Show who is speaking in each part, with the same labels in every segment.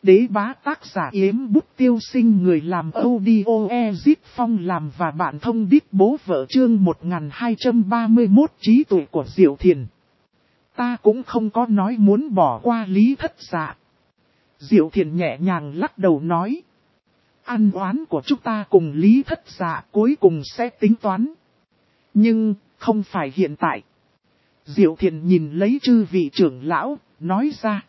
Speaker 1: Đế bá tác giả Yếm Bút Tiêu Sinh, người làm audio Ezit Phong làm và bạn thông đít bố vợ. Chương 1231 trí tuệ của Diệu Thiền. Ta cũng không có nói muốn bỏ qua Lý Thất Dạ. Diệu Thiền nhẹ nhàng lắc đầu nói. Ăn oán của chúng ta cùng Lý Thất Dạ cuối cùng sẽ tính toán. Nhưng, không phải hiện tại. Diệu Thiền nhìn lấy chư vị trưởng lão, nói ra.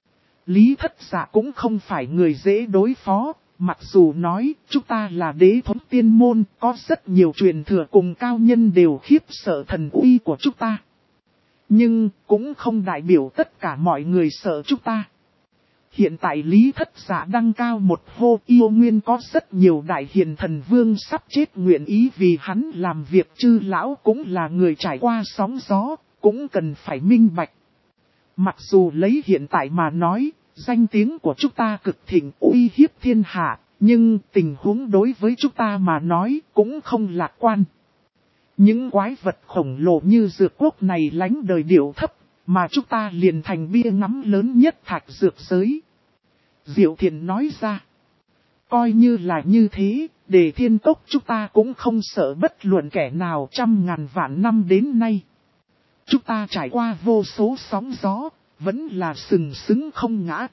Speaker 1: Lý Thất Dạ cũng không phải người dễ đối phó, mặc dù nói chúng ta là đế thống tiên môn, có rất nhiều truyền thừa cùng cao nhân đều khiếp sợ thần uy của chúng ta. Nhưng cũng không đại biểu tất cả mọi người sợ chúng ta. Hiện tại Lý Thất Dạ đăng cao một hô, yêu nguyên có rất nhiều đại hiền thần vương sắp chết nguyện ý vì hắn làm việc, chư lão cũng là người trải qua sóng gió, cũng cần phải minh bạch. Mặc dù lấy hiện tại mà nói, danh tiếng của chúng ta cực thịnh uy hiếp thiên hạ, nhưng tình huống đối với chúng ta mà nói cũng không lạc quan. Những quái vật khổng lồ như dược quốc này lánh đời điệu thấp, mà chúng ta liền thành bia ngắm lớn nhất thạch dược giới. Diệu Thiền nói ra. Coi như là như thế, Đề Thiên Cốc chúng ta cũng không sợ bất luận kẻ nào trăm ngàn vạn năm đến nay. Chúng ta trải qua vô số sóng gió, vẫn là sừng sững không ngã.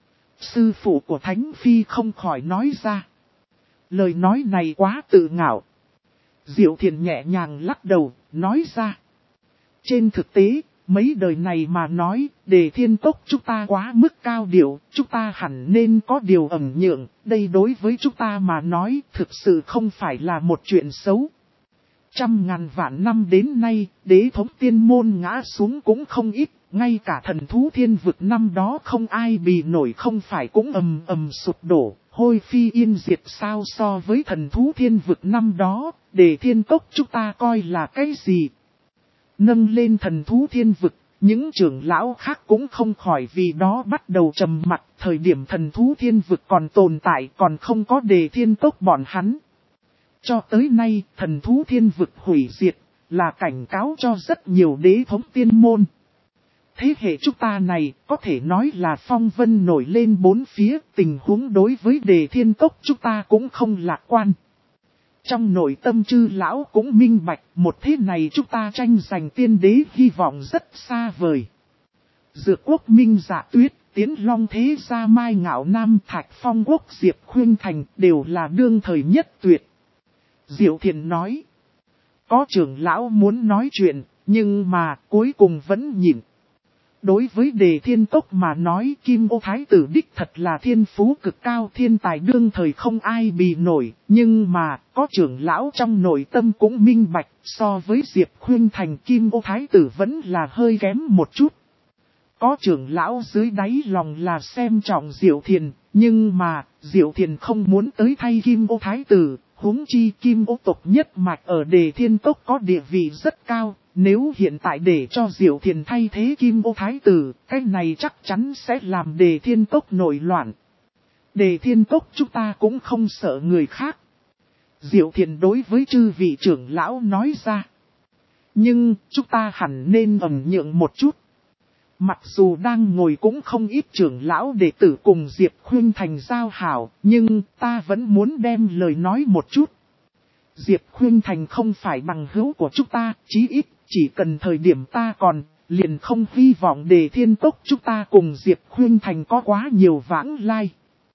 Speaker 1: Sư phụ của Thánh Phi không khỏi nói ra. Lời nói này quá tự ngạo. Diệu Thiền nhẹ nhàng lắc đầu, nói ra. Trên thực tế, mấy đời này mà nói, Đề Thiên Cốc chúng ta quá mức cao điệu, chúng ta hẳn nên có điều ẩn nhượng, đây đối với chúng ta mà nói thực sự không phải là một chuyện xấu. Trăm ngàn vạn năm đến nay, đế thống tiên môn ngã xuống cũng không ít, ngay cả thần thú thiên vực năm đó không ai bì nổi không phải cũng ầm ầm sụp đổ, hôi phi yên diệt sao. So với thần thú thiên vực năm đó, Đề Thiên Cốc chúng ta coi là cái gì? Nâng lên thần thú thiên vực, những trưởng lão khác cũng không khỏi vì đó bắt đầu trầm mặc. Thời điểm thần thú thiên vực còn tồn tại, còn không có Đề Thiên Cốc bọn hắn. Cho tới nay, thần thú thiên vực hủy diệt, là cảnh cáo cho rất nhiều đế thống tiên môn. Thế hệ chúng ta này, có thể nói là phong vân nổi lên bốn phía, tình huống đối với Đề Thiên Cốc chúng ta cũng không lạc quan. Trong nội tâm chư lão cũng minh bạch, một thế này chúng ta tranh giành tiên đế hy vọng rất xa vời. Dược quốc Minh Dạ Tuyết, Tiến Long Thế Gia Mai Ngạo Nam, Thạch Phong Quốc Diệp Khuyên Thành đều là đương thời nhất tuyệt. Diệu Thiền nói, có trưởng lão muốn nói chuyện, nhưng mà cuối cùng vẫn nhịn. Đối với Đề Thiên Cốc mà nói, Kim Ô Thái Tử đích thật là thiên phú cực cao, thiên tài đương thời không ai bì nổi, nhưng mà có trưởng lão trong nội tâm cũng minh bạch, so với Diệp Khuyên Thành, Kim Ô Thái Tử vẫn là hơi kém một chút. Có trưởng lão dưới đáy lòng là xem trọng Diệu Thiền, nhưng mà Diệu Thiền không muốn tới thay Kim Ô Thái Tử, huống chi Kim Ô tộc nhất mạch ở Đề Thiên Cốc có địa vị rất cao. Nếu hiện tại để cho Diệu Thiền thay thế Kim Ô Thái Tử, cái này chắc chắn sẽ làm Đề Thiên Cốc nổi loạn. Đề Thiên Cốc chúng ta cũng không sợ người khác. Diệu Thiền đối với chư vị trưởng lão nói ra. Nhưng chúng ta hẳn nên ẩn nhượng một chút. Mặc dù đang ngồi cũng không ít trưởng lão đệ tử cùng Diệp Khuyên Thành giao hảo, nhưng ta vẫn muốn đem lời nói một chút. Diệp Khuyên Thành không phải bằng hữu của chúng ta, chí ít, chỉ cần thời điểm ta còn, liền không hy vọng Đề Thiên Cốc chúng ta cùng Diệp Khuyên Thành có quá nhiều vãng lai.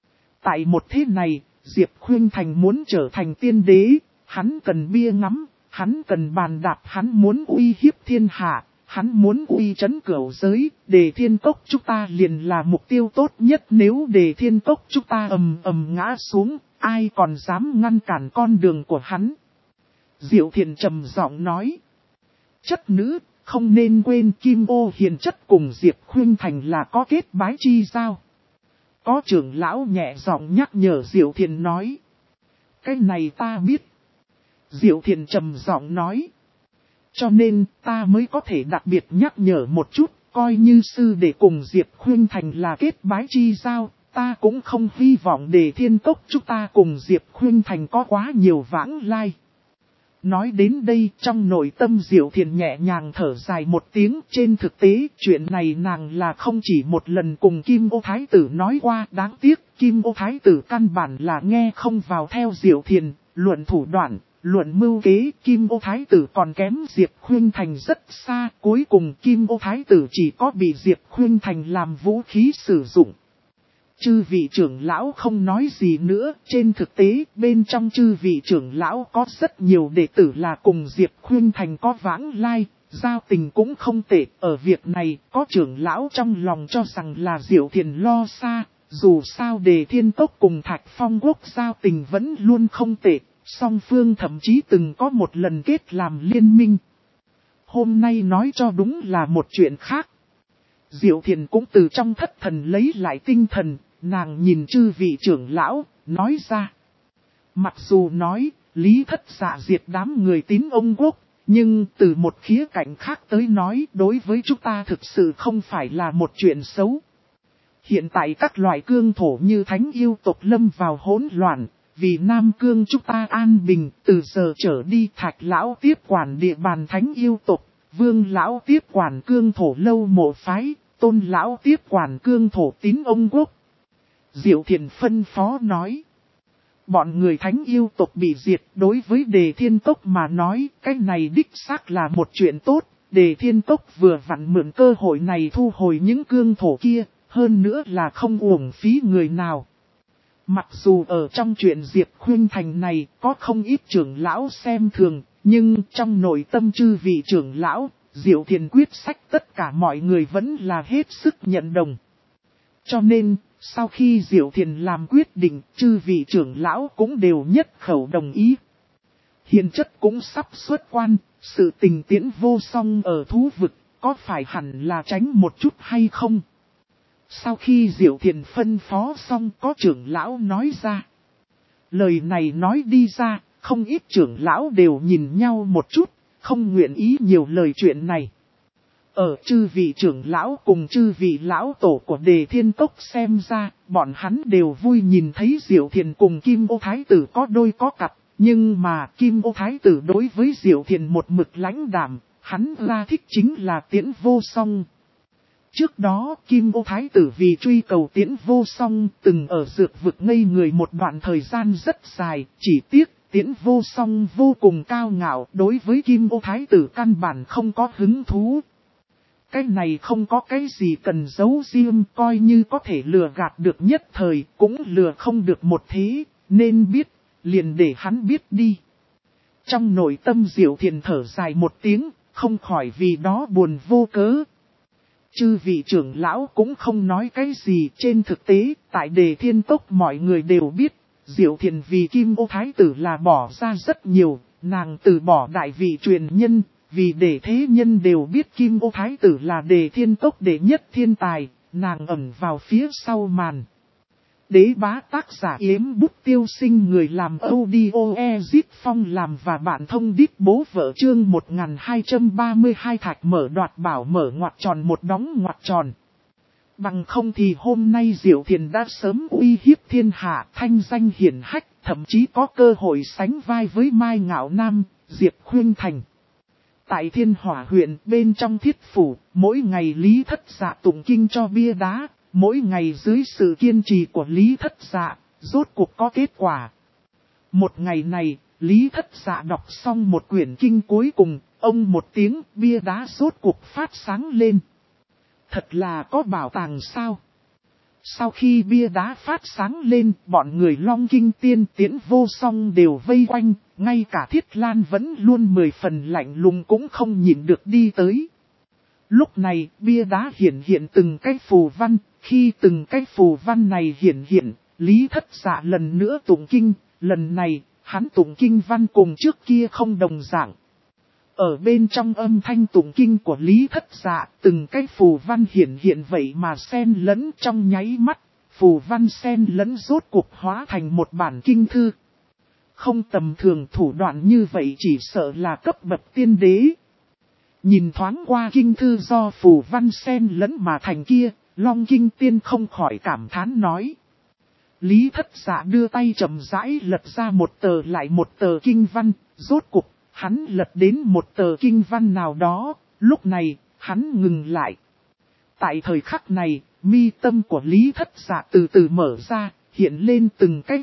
Speaker 1: Tại một thế này, Diệp Khuyên Thành muốn trở thành tiên đế, hắn cần bia ngắm, hắn cần bàn đạp, hắn muốn uy hiếp thiên hạ, hắn muốn uy chấn cửu giới, Đề Thiên Cốc chúng ta liền là mục tiêu tốt nhất. Nếu Đề Thiên Cốc chúng ta ầm ầm ngã xuống, ai còn dám ngăn cản con đường của hắn? Diệu Thiền trầm giọng nói. Chất nữ, không nên quên Kim Ô hiền chất cùng Diệp Khuyên Thành là có kết bái chi giao. Có trưởng lão nhẹ giọng nhắc nhở Diệu Thiền nói. Cái này ta biết. Diệu Thiền trầm giọng nói. Cho nên ta mới có thể đặc biệt nhắc nhở một chút, coi như sư để cùng Diệp Khuyên Thành là kết bái chi giao, ta cũng không hy vọng Đề Thiên Cốc chúng ta cùng Diệp Khuyên Thành có quá nhiều vãng lai. Nói đến đây trong nội tâm Diệu Thiền nhẹ nhàng thở dài một tiếng. Trên thực tế chuyện này nàng là không chỉ một lần cùng Kim Ô Thái Tử nói qua. Đáng tiếc Kim Ô Thái Tử căn bản là nghe không vào theo Diệu Thiền. Luận thủ đoạn, luận mưu kế, Kim Ô Thái Tử còn kém Diệp Khuynh Thành rất xa. Cuối cùng Kim Ô Thái Tử chỉ có bị Diệp Khuynh Thành làm vũ khí sử dụng. Chư vị trưởng lão không nói gì nữa, trên thực tế bên trong chư vị trưởng lão có rất nhiều đệ tử là cùng Diệp Khuynh Thành có vãng lai, giao tình cũng không tệ. Ở việc này có trưởng lão trong lòng cho rằng là Diệu Thiền lo xa, dù sao Đề Thiên Cốc cùng Thạch Phong Quốc giao tình vẫn luôn không tệ, song phương thậm chí từng có một lần kết làm liên minh. Hôm nay nói cho đúng là một chuyện khác. Diệu Thiền cũng từ trong thất thần lấy lại tinh thần, nàng nhìn chư vị trưởng lão, nói ra. Mặc dù nói, Lý Thất Dạ diệt đám người tín ông quốc, nhưng từ một khía cạnh khác tới nói đối với chúng ta thực sự không phải là một chuyện xấu. Hiện tại các loại cương thổ như Thánh yêu tộc lâm vào hỗn loạn, vì Nam Cương chúng ta an bình, từ giờ trở đi Thạch lão tiếp quản địa bàn Thánh yêu tộc, Vương lão tiếp quản cương thổ Lâu Mộ phái, Tôn lão tiếp quản cương thổ Tín ông quốc. Diệu Thiền phân phó nói. Bọn người Thánh yêu tộc bị diệt đối với Đề Thiên Cốc mà nói, cái này đích xác là một chuyện tốt. Đề Thiên Cốc vừa vặn mượn cơ hội này thu hồi những cương thổ kia, hơn nữa là không uổng phí người nào. Mặc dù ở trong chuyện Diệp Khuynh Thành này có không ít trưởng lão xem thường, nhưng trong nội tâm chư vị trưởng lão, Diệu Thiền quyết sách tất cả mọi người vẫn là hết sức nhận đồng. Cho nên, sau khi Diệu Thiền làm quyết định, chư vị trưởng lão cũng đều nhất khẩu đồng ý. Hiền chất cũng sắp xuất quan, sự tình tiễn vô song ở thú vực, có phải hẳn là tránh một chút hay không? Sau khi Diệu Thiền phân phó xong có trưởng lão nói ra. Lời này nói đi ra, không ít trưởng lão đều nhìn nhau một chút, không nguyện ý nhiều lời chuyện này. Ở chư vị trưởng lão cùng chư vị lão tổ của Đề Thiên Cốc xem ra, bọn hắn đều vui nhìn thấy Diệu Thiền cùng Kim Ô Thái Tử có đôi có cặp. Nhưng mà Kim Ô Thái Tử đối với Diệu Thiền một mực lãnh đạm, hắn ra thích chính là Tiễn Vô Song. Trước đó Kim Ô Thái Tử vì truy cầu Tiễn Vô Song từng ở dược vực ngây người một đoạn thời gian rất dài, chỉ tiếc Tiễn Vô Song vô cùng cao ngạo, đối với Kim Ô Thái Tử căn bản không có hứng thú. Cái này không có cái gì cần giấu riêng, coi như có thể lừa gạt được nhất thời, cũng lừa không được một thế, nên biết, liền để hắn biết đi. Trong nội tâm Diệu Thiền thở dài một tiếng, không khỏi vì đó buồn vô cớ. Chư vị trưởng lão cũng không nói cái gì, trên thực tế, tại Đề Thiên Cốc mọi người đều biết, Diệu Thiền vì Kim Ô Thái Tử là bỏ ra rất nhiều, nàng từ bỏ đại vị truyền nhân, vì để thế nhân đều biết Kim Ô Thái Tử là Đề Thiên Cốc đệ nhất thiên tài, nàng ẩn vào phía sau màn. Đế bá tác giả Yếm Bút Tiêu Sinh, người làm audio Ezit Phong làm và bạn thông đít bố vợ chương 1232 Thạch mở đoạt bảo mở ngoặc tròn một đóng ngoặc tròn. Bằng không thì hôm nay Diệu Thiền đã sớm uy hiếp thiên hạ, thanh danh hiển hách, thậm chí có cơ hội sánh vai với Mai Ngạo Nam, Diệp Khuynh Thành. Tại Thiên Hỏa huyện bên trong Thiết Phủ, mỗi ngày Lý Thất Dạ tụng kinh cho bia đá, mỗi ngày dưới sự kiên trì của Lý Thất Dạ, rốt cuộc có kết quả. Một ngày này, Lý Thất Dạ đọc xong một quyển kinh cuối cùng, ông một tiếng bia đá rốt cuộc phát sáng lên. Thật là có bảo tàng sao? Sau khi bia đá phát sáng lên, bọn người Long Kinh Tiên Tiễn Vô Song đều vây quanh, ngay cả Thiết Lan vẫn luôn 10 phần lạnh lùng cũng không nhịn được đi tới. Lúc này, bia đá hiển hiện từng cái phù văn, khi từng cái phù văn này hiển hiện, Lý Thất Dạ lần nữa tụng kinh, lần này, hắn tụng kinh văn cùng trước kia không đồng dạng. Ở bên trong âm thanh tụng kinh của Lý Thất Dạ, từng cái phù văn hiển hiện vậy mà xen lẫn trong nháy mắt, phù văn xen lẫn rốt cuộc hóa thành một bản kinh thư. Không tầm thường thủ đoạn như vậy chỉ sợ là cấp bậc tiên đế. Nhìn thoáng qua kinh thư do phù văn xen lẫn mà thành kia, Long Kinh Tiên không khỏi cảm thán nói. Lý Thất Dạ đưa tay chậm rãi lật ra một tờ lại một tờ kinh văn, rốt cuộc, Hắn lật đến một tờ kinh văn nào đó, lúc này, hắn ngừng lại. Tại thời khắc này, mi tâm của Lý Thất Dạ từ từ mở ra, hiện lên từng cái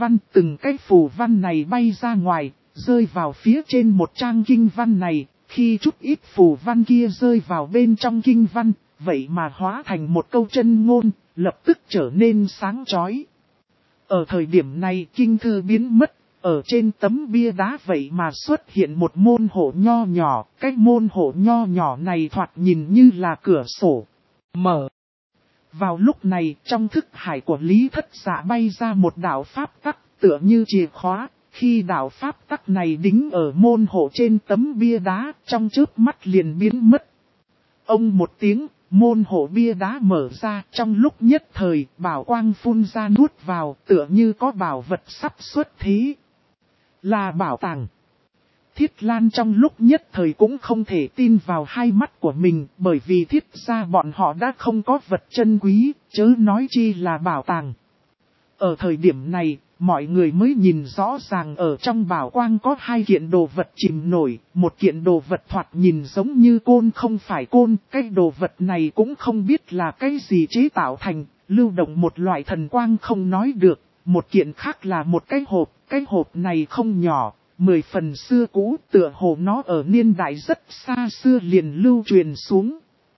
Speaker 1: phù văn này bay ra ngoài, rơi vào phía trên một trang kinh văn này, khi chút ít phù văn kia rơi vào bên trong kinh văn, vậy mà hóa thành một câu chân ngôn, lập tức trở nên sáng chói. Ở thời điểm này kinh thư biến mất, ở trên tấm bia đá vậy mà xuất hiện một môn hộ nho nhỏ, cái môn hộ nho nhỏ này thoạt nhìn như là cửa sổ, mở. Vào lúc này trong thức hải của Lý Thất Dạ bay ra một đạo pháp tắc tựa như chìa khóa, khi đạo pháp tắc này đính ở môn hộ trên tấm bia đá trong chớp mắt liền biến mất. Ông một tiếng, môn hộ bia đá mở ra trong lúc nhất thời bảo quang phun ra nuốt vào tựa như có bảo vật sắp xuất thế. Là bảo tàng. Thiết Lan trong lúc nhất thời cũng không thể tin vào hai mắt của mình bởi vì thiết ra bọn họ đã không có vật chân quý, chớ nói chi là bảo tàng. Ở thời điểm này, mọi người mới nhìn rõ ràng ở trong bảo quang có hai kiện đồ vật chìm nổi, một kiện đồ vật thoạt nhìn giống như côn không phải côn, cái đồ vật này cũng không biết là cái gì chế tạo thành, lưu động một loại thần quang không nói được, một kiện khác là một cái hộp này không nhỏ. 10 phần xưa cũ tựa hồ nó ở niên đại rất xa xưa liền lưu truyền xuống.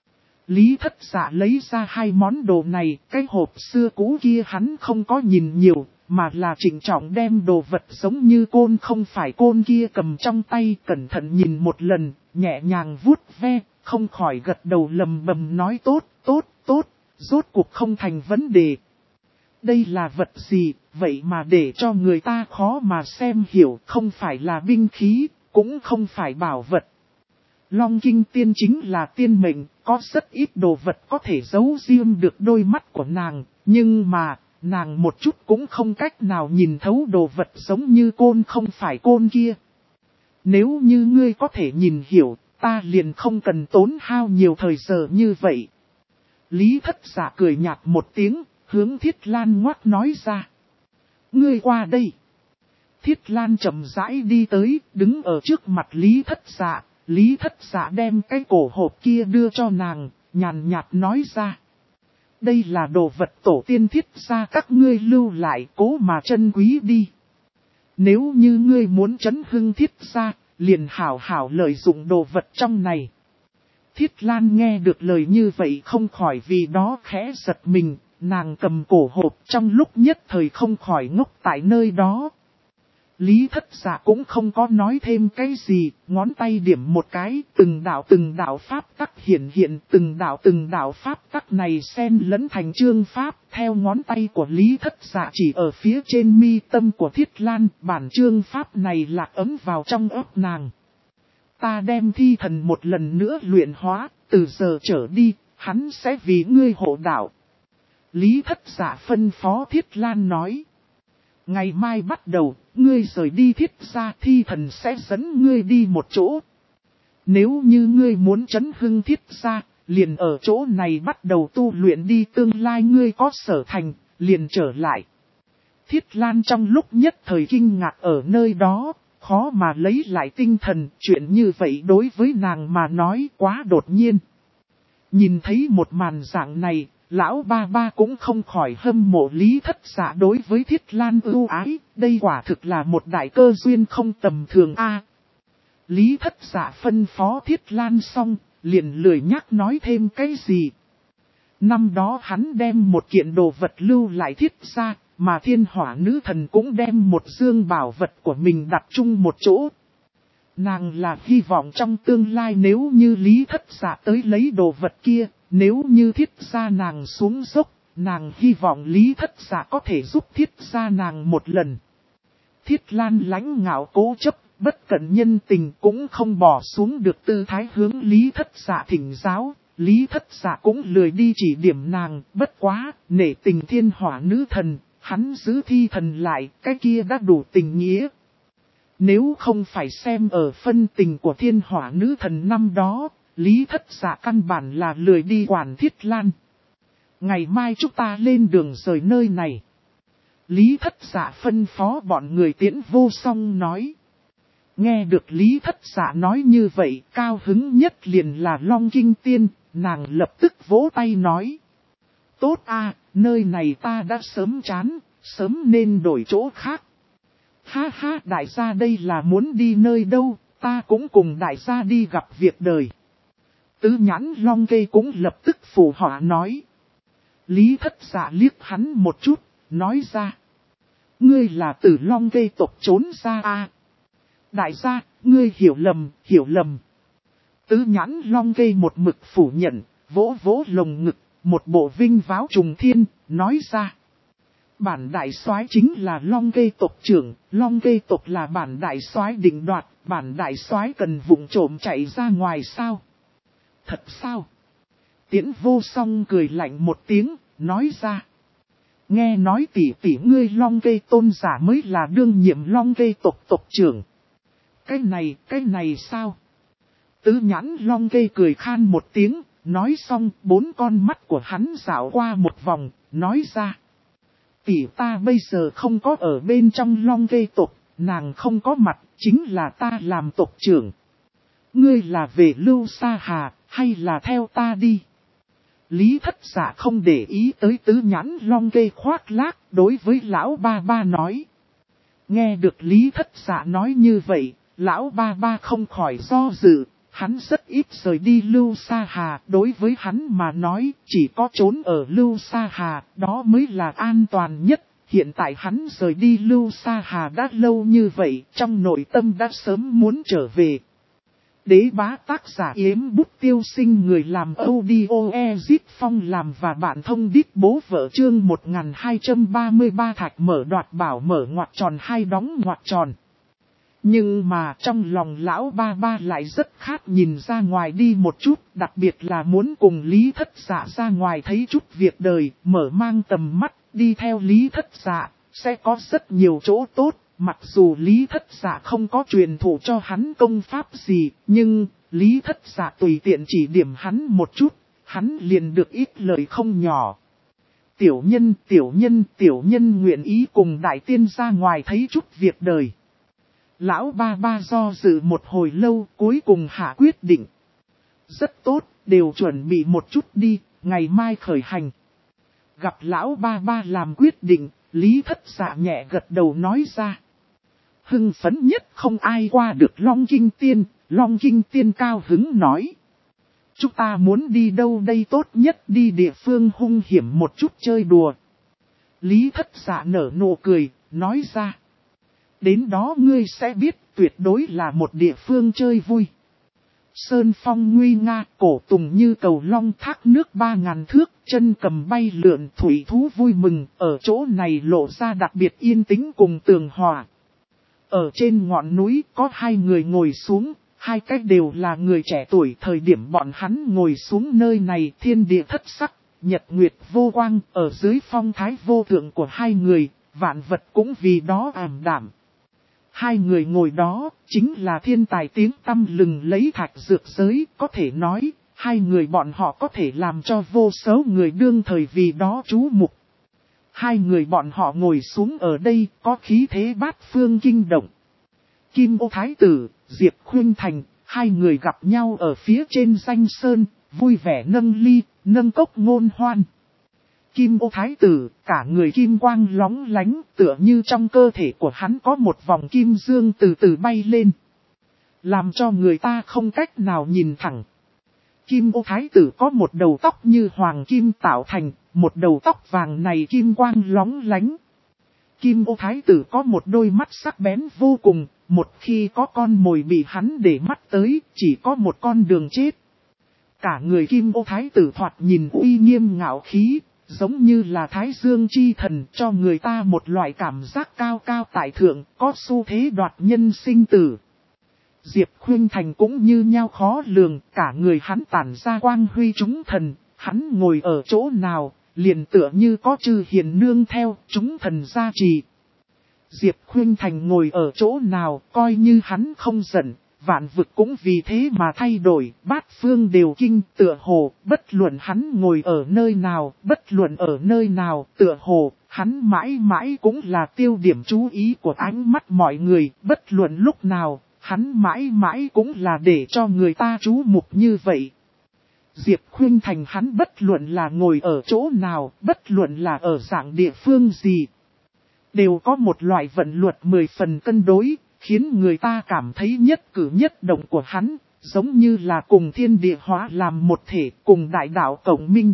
Speaker 1: Lý Thất Dạ lấy ra hai món đồ này, cái hộp xưa cũ kia hắn không có nhìn nhiều, mà là trịnh trọng đem đồ vật giống như côn không phải côn kia cầm trong tay cẩn thận nhìn một lần, nhẹ nhàng vuốt ve, không khỏi gật đầu lầm bầm nói tốt, rốt cuộc không thành vấn đề. Đây là vật gì, vậy mà để cho người ta khó mà xem hiểu, không phải là binh khí, cũng không phải bảo vật. Long Kinh Tiên chính là tiên mệnh, có rất ít đồ vật có thể giấu riêng được đôi mắt của nàng, nhưng mà, nàng một chút cũng không cách nào nhìn thấu đồ vật giống như côn không phải côn kia. Nếu như ngươi có thể nhìn hiểu, ta liền không cần tốn hao nhiều thời giờ như vậy. Lý Thất Dạ cười nhạt một tiếng. Hướng Thiết Lan ngoắc nói ra. Ngươi qua đây. Thiết Lan chậm rãi đi tới, đứng ở trước mặt Lý Thất Dạ. Lý Thất Dạ đem cái cổ hộp kia đưa cho nàng, nhàn nhạt nói ra. Đây là đồ vật tổ tiên thiết ra các ngươi lưu lại cố mà chân quý đi. Nếu như ngươi muốn trấn hưng thiết ra, liền hảo hảo lợi dụng đồ vật trong này. Thiết Lan nghe được lời như vậy không khỏi vì đó khẽ giật mình. Nàng cầm cổ hộp trong lúc nhất thời không khỏi ngốc tại nơi đó. Lý Thất Dạ cũng không có nói thêm cái gì, ngón tay điểm một cái, từng đạo pháp tắc hiện, từng đạo pháp tắc này xen lẫn thành chương pháp, theo ngón tay của Lý Thất Dạ chỉ ở phía trên mi tâm của Thiết Lan, bản chương pháp này lạc ấm vào trong óc nàng. Ta đem thi thần một lần nữa luyện hóa, từ giờ trở đi, hắn sẽ vì ngươi hộ đạo. Lý Thất Dạ phân phó Thiết Lan nói. Ngày mai bắt đầu, ngươi rời đi thiết ra thi thần sẽ dẫn ngươi đi một chỗ. Nếu như ngươi muốn trấn hưng thiết ra, liền ở chỗ này bắt đầu tu luyện đi tương lai ngươi có sở thành, liền trở lại. Thiết Lan trong lúc nhất thời kinh ngạc ở nơi đó, khó mà lấy lại tinh thần, chuyện như vậy đối với nàng mà nói quá đột nhiên. Nhìn thấy một màn dạng này, lão ba ba cũng không khỏi hâm mộ Lý Thất Dạ đối với Thiết Lan ưu ái, đây quả thực là một đại cơ duyên không tầm thường a. Lý Thất Dạ phân phó Thiết Lan xong, liền lười nhắc nói thêm cái gì. Năm đó hắn đem một kiện đồ vật lưu lại thiết ra, mà Thiên Hỏa Nữ Thần cũng đem một dương bảo vật của mình đặt chung một chỗ. Nàng là hy vọng trong tương lai nếu như Lý Thất Dạ tới lấy đồ vật kia, nếu như thiết ra nàng xuống dốc, nàng hy vọng Lý Thất Dạ có thể giúp thiết ra nàng một lần. Thiết Lan lãnh ngạo cố chấp, bất cẩn nhân tình cũng không bỏ xuống được tư thái hướng Lý Thất Dạ thỉnh giáo. Lý Thất Dạ cũng lười đi chỉ điểm nàng, bất quá, nể tình Thiên Hỏa Nữ Thần, hắn giữ thi thần lại, cái kia đã đủ tình nghĩa. Nếu không phải xem ở phân tình của Thiên Hỏa Nữ Thần năm đó, Lý Thất Dạ căn bản là lười đi quản Thiết Lan. Ngày mai chúng ta lên đường rời nơi này. Lý Thất Dạ phân phó bọn người Tiễn Vô Song nói. Nghe được Lý Thất Dạ nói như vậy, cao hứng nhất liền là Long Kinh Tiên, nàng lập tức vỗ tay nói. Tốt a, nơi này ta đã sớm chán, sớm nên đổi chỗ khác. Ha ha, đại gia đây là muốn đi nơi đâu, ta cũng cùng đại gia đi gặp việc đời. Tứ Nhãn Long Kê cũng lập tức phụ họa nói. Lý Thất Dạ liếc hắn một chút, nói ra. Ngươi là từ Long Kê tộc trốn ra a. Đại gia, ngươi hiểu lầm. Tứ Nhãn Long Kê một mực phủ nhận, vỗ vỗ lồng ngực, một bộ vinh váo trùng thiên, nói ra. Bản đại soái chính là Long Kê tộc trưởng, Long Kê tộc là bản đại soái định đoạt, bản đại soái cần vụng trộm chạy ra ngoài sao? Thật sao? Tiễn Vô Song cười lạnh một tiếng, nói ra. Nghe nói tỷ ngươi Long Kê tôn giả mới là đương nhiệm Long Kê tộc tộc trưởng. Cái này sao? Tứ Nhãn Long Kê cười khan một tiếng, nói xong 4 con mắt của hắn dạo qua một vòng, nói ra. Tỷ ta bây giờ không có ở bên trong Long Kê tộc, nàng không có mặt, chính là ta làm tộc trưởng. Ngươi là về Lưu Sa Hà, hay là theo ta đi? Lý Thất Dạ không để ý tới Tứ Nhãn Long Kê khoác lác, đối với lão ba ba nói. Nghe được Lý Thất Dạ nói như vậy, lão ba ba không khỏi do dự, hắn rất ít rời đi Lưu Sa Hà, đối với hắn mà nói, chỉ có trốn ở Lưu Sa Hà, đó mới là an toàn nhất. Hiện tại hắn rời đi Lưu Sa Hà đã lâu như vậy, trong nội tâm đã sớm muốn trở về. Đế bá tác giả Yếm Bút Tiêu Sinh, người làm audio Ezit Phong làm và bạn thông đít bố vợ chương 1233 thạch mở đoạt bảo mở ngoặc tròn hai đóng ngoặc tròn. Nhưng mà trong lòng lão ba ba lại rất khát nhìn ra ngoài đi một chút, đặc biệt là muốn cùng Lý Thất Dạ ra ngoài thấy chút việc đời, mở mang tầm mắt, đi theo Lý Thất Dạ, sẽ có rất nhiều chỗ tốt. Mặc dù Lý Thất Dạ không có truyền thụ cho hắn công pháp gì, nhưng Lý Thất Dạ tùy tiện chỉ điểm hắn một chút, hắn liền được ít lời không nhỏ. Tiểu nhân nguyện ý cùng đại tiên ra ngoài thấy chút việc đời. Lão ba ba do dự một hồi lâu, cuối cùng hạ quyết định. Rất tốt, đều chuẩn bị một chút đi, ngày mai khởi hành. Gặp lão ba ba làm quyết định, Lý Thất Dạ nhẹ gật đầu nói ra. Hưng phấn nhất không ai qua được Long Kinh Tiên, Long Kinh Tiên cao hứng nói. Chúng ta muốn đi đâu đây, tốt nhất đi địa phương hung hiểm một chút chơi đùa. Lý Thất Dạ nở nụ cười, nói ra. Đến đó ngươi sẽ biết tuyệt đối là một địa phương chơi vui. Sơn phong nguy nga, cổ tùng như cầu long, thác nước 3000 thước, chân cầm bay lượn, thủy thú vui mừng, ở chỗ này lộ ra đặc biệt yên tĩnh cùng tường hòa. Ở trên ngọn núi có 2 người ngồi xuống, 2 cách đều là người trẻ tuổi. Thời điểm bọn hắn ngồi xuống nơi này, thiên địa thất sắc, nhật nguyệt vô quang, ở dưới phong thái vô thượng của 2 người, vạn vật cũng vì đó ảm đạm. 2 người ngồi đó, chính là thiên tài tiếng tăm lừng lấy Thạch Dược giới, có thể nói, 2 người bọn họ có thể làm cho vô số người đương thời vì đó chú mục. 2 người bọn họ ngồi xuống ở đây, có khí thế bát phương kinh động. Kim Ô Thái Tử, Diệp Khuynh Thành, 2 người gặp nhau ở phía trên danh sơn, vui vẻ nâng ly, nâng cốc ngôn hoan. Kim Ô Thái Tử, cả người kim quang lóng lánh, tựa như trong cơ thể của hắn có một vòng kim dương từ từ bay lên. Làm cho người ta không cách nào nhìn thẳng. Kim Ô Thái Tử có một đầu tóc như hoàng kim tạo thành, một đầu tóc vàng này kim quang lóng lánh. Kim Ô Thái Tử có một đôi mắt sắc bén vô cùng, một khi có con mồi bị hắn để mắt tới, chỉ có một con đường chết. Cả người Kim Ô Thái Tử thoạt nhìn uy nghiêm ngạo khí, giống như là Thái Dương chi thần, cho người ta một loại cảm giác cao cao tại thượng, có xu thế đoạt nhân sinh tử. Diệp Khuynh Thành cũng như nhau khó lường, cả người hắn tản ra quang huy chúng thần, hắn ngồi ở chỗ nào, liền tựa như có chư hiền nương theo, chúng thần gia trì. Diệp Khuynh Thành ngồi ở chỗ nào, coi như hắn không giận, vạn vực cũng vì thế mà thay đổi, bát phương đều kinh, tựa hồ, bất luận hắn ngồi ở nơi nào, bất luận ở nơi nào, tựa hồ, hắn mãi mãi cũng là tiêu điểm chú ý của ánh mắt mọi người, bất luận lúc nào, Hắn mãi mãi cũng là để cho người ta chú mục như vậy. Diệp Khuynh Thành hắn bất luận là ngồi ở chỗ nào, bất luận là ở dạng địa phương gì, đều có một loại vận luật 10 phần cân đối, khiến người ta cảm thấy nhất cử nhất động của hắn, giống như là cùng thiên địa hóa làm một thể, cùng đại đạo cộng minh.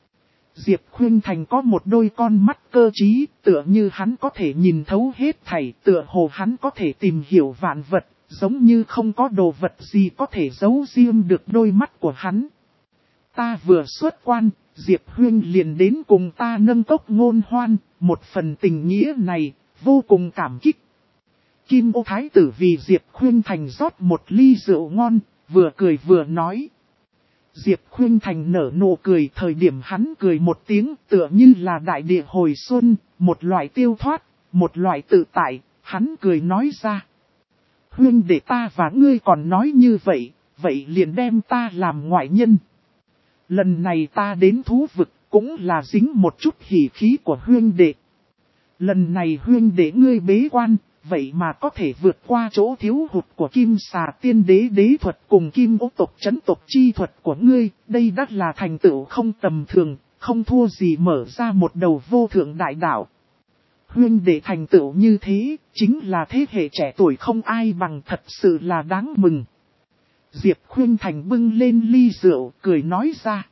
Speaker 1: Diệp Khuynh Thành có một đôi con mắt cơ trí, tựa như hắn có thể nhìn thấu hết thảy, tựa hồ hắn có thể tìm hiểu vạn vật, giống như không có đồ vật gì có thể giấu riêng được đôi mắt của hắn. Ta vừa xuất quan, Diệp Huynh liền đến cùng ta nâng cốc ngôn hoan, một phần tình nghĩa này, vô cùng cảm kích. Kim Ô Thái tử vì Diệp Khuynh Thành rót một ly rượu ngon, vừa cười vừa nói. Diệp Khuynh Thành nở nụ cười, thời điểm hắn cười một tiếng tựa như là đại địa hồi xuân, một loại tiêu thoát, một loại tự tại, hắn cười nói ra. Huynh để ta và ngươi còn nói như vậy, vậy liền đem ta làm ngoại nhân. Lần này ta đến thú vực cũng là dính một chút hỉ khí của huynh đệ. Lần này huynh đệ ngươi bế quan, vậy mà có thể vượt qua chỗ thiếu hụt của Kim Xà Tiên Đế đế thuật cùng Kim Ô tộc chấn tộc chi thuật của ngươi, đây đắt là thành tựu không tầm thường, không thua gì mở ra một đầu vô thượng đại đạo. Huynh đệ thành tựu như thế, chính là thế hệ trẻ tuổi không ai bằng, thật sự là đáng mừng. Diệp Khuynh Thành bưng lên ly rượu, cười nói ra.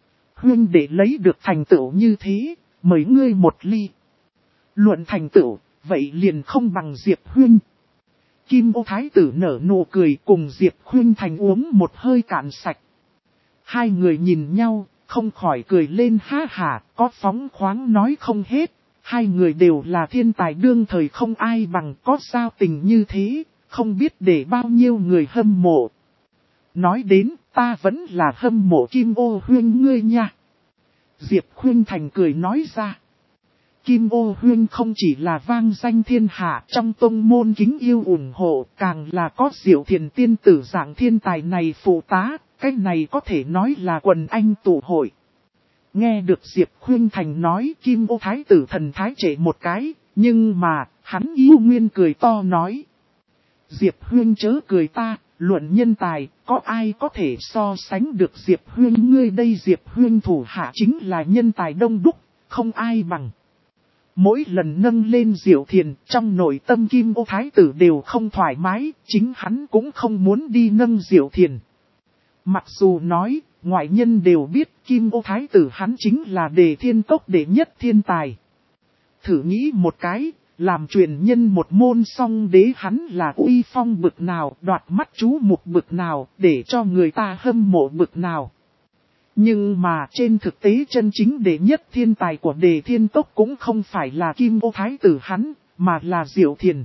Speaker 1: Huynh đệ lấy được thành tựu như thế, mời ngươi một ly. Luận thành tựu, vậy liền không bằng Diệp Huynh. Kim Ô Thái tử nở nụ cười, cùng Diệp Khuynh Thành uống một hơi cạn sạch. Hai người nhìn nhau, không khỏi cười lên ha hả, có phóng khoáng nói không hết. Hai người đều là thiên tài đương thời không ai bằng, có giao tình như thế, không biết để bao nhiêu người hâm mộ. Nói đến, ta vẫn là hâm mộ Kim Ô Huynh ngươi nha. Diệp Khuynh Thành cười nói ra. Kim Ô Huynh không chỉ là vang danh thiên hạ, trong tông môn kính yêu ủng hộ, càng là có Diệu Thiền tiên tử dạng thiên tài này phụ tá, cái này có thể nói là quần anh tụ hội. Nghe được Diệp Khuynh Thành nói, Kim Ô Thái tử thần thái trễ một cái, nhưng mà, hắn yêu nguyên cười to nói. Diệp Huynh chớ cười ta, luận nhân tài, có ai có thể so sánh được Diệp Huynh ngươi đây. Diệp Huynh thủ hạ chính là nhân tài đông đúc, không ai bằng. Mỗi lần nâng lên Diệu Thiền, trong nội tâm Kim Ô Thái tử đều không thoải mái, chính hắn cũng không muốn đi nâng Diệu Thiền. Mặc dù nói, ngoại nhân đều biết Kim Ô Thái tử hắn chính là Đề Thiên Cốc đệ nhất thiên tài. Thử nghĩ một cái, làm truyền nhân một môn song đế hắn là uy phong bực nào, đoạt mắt chú mục bực nào, để cho người ta hâm mộ bực nào. Nhưng mà trên thực tế chân chính đệ nhất thiên tài của Đề Thiên Cốc cũng không phải là Kim Ô Thái tử hắn, mà là Diệu Thiền.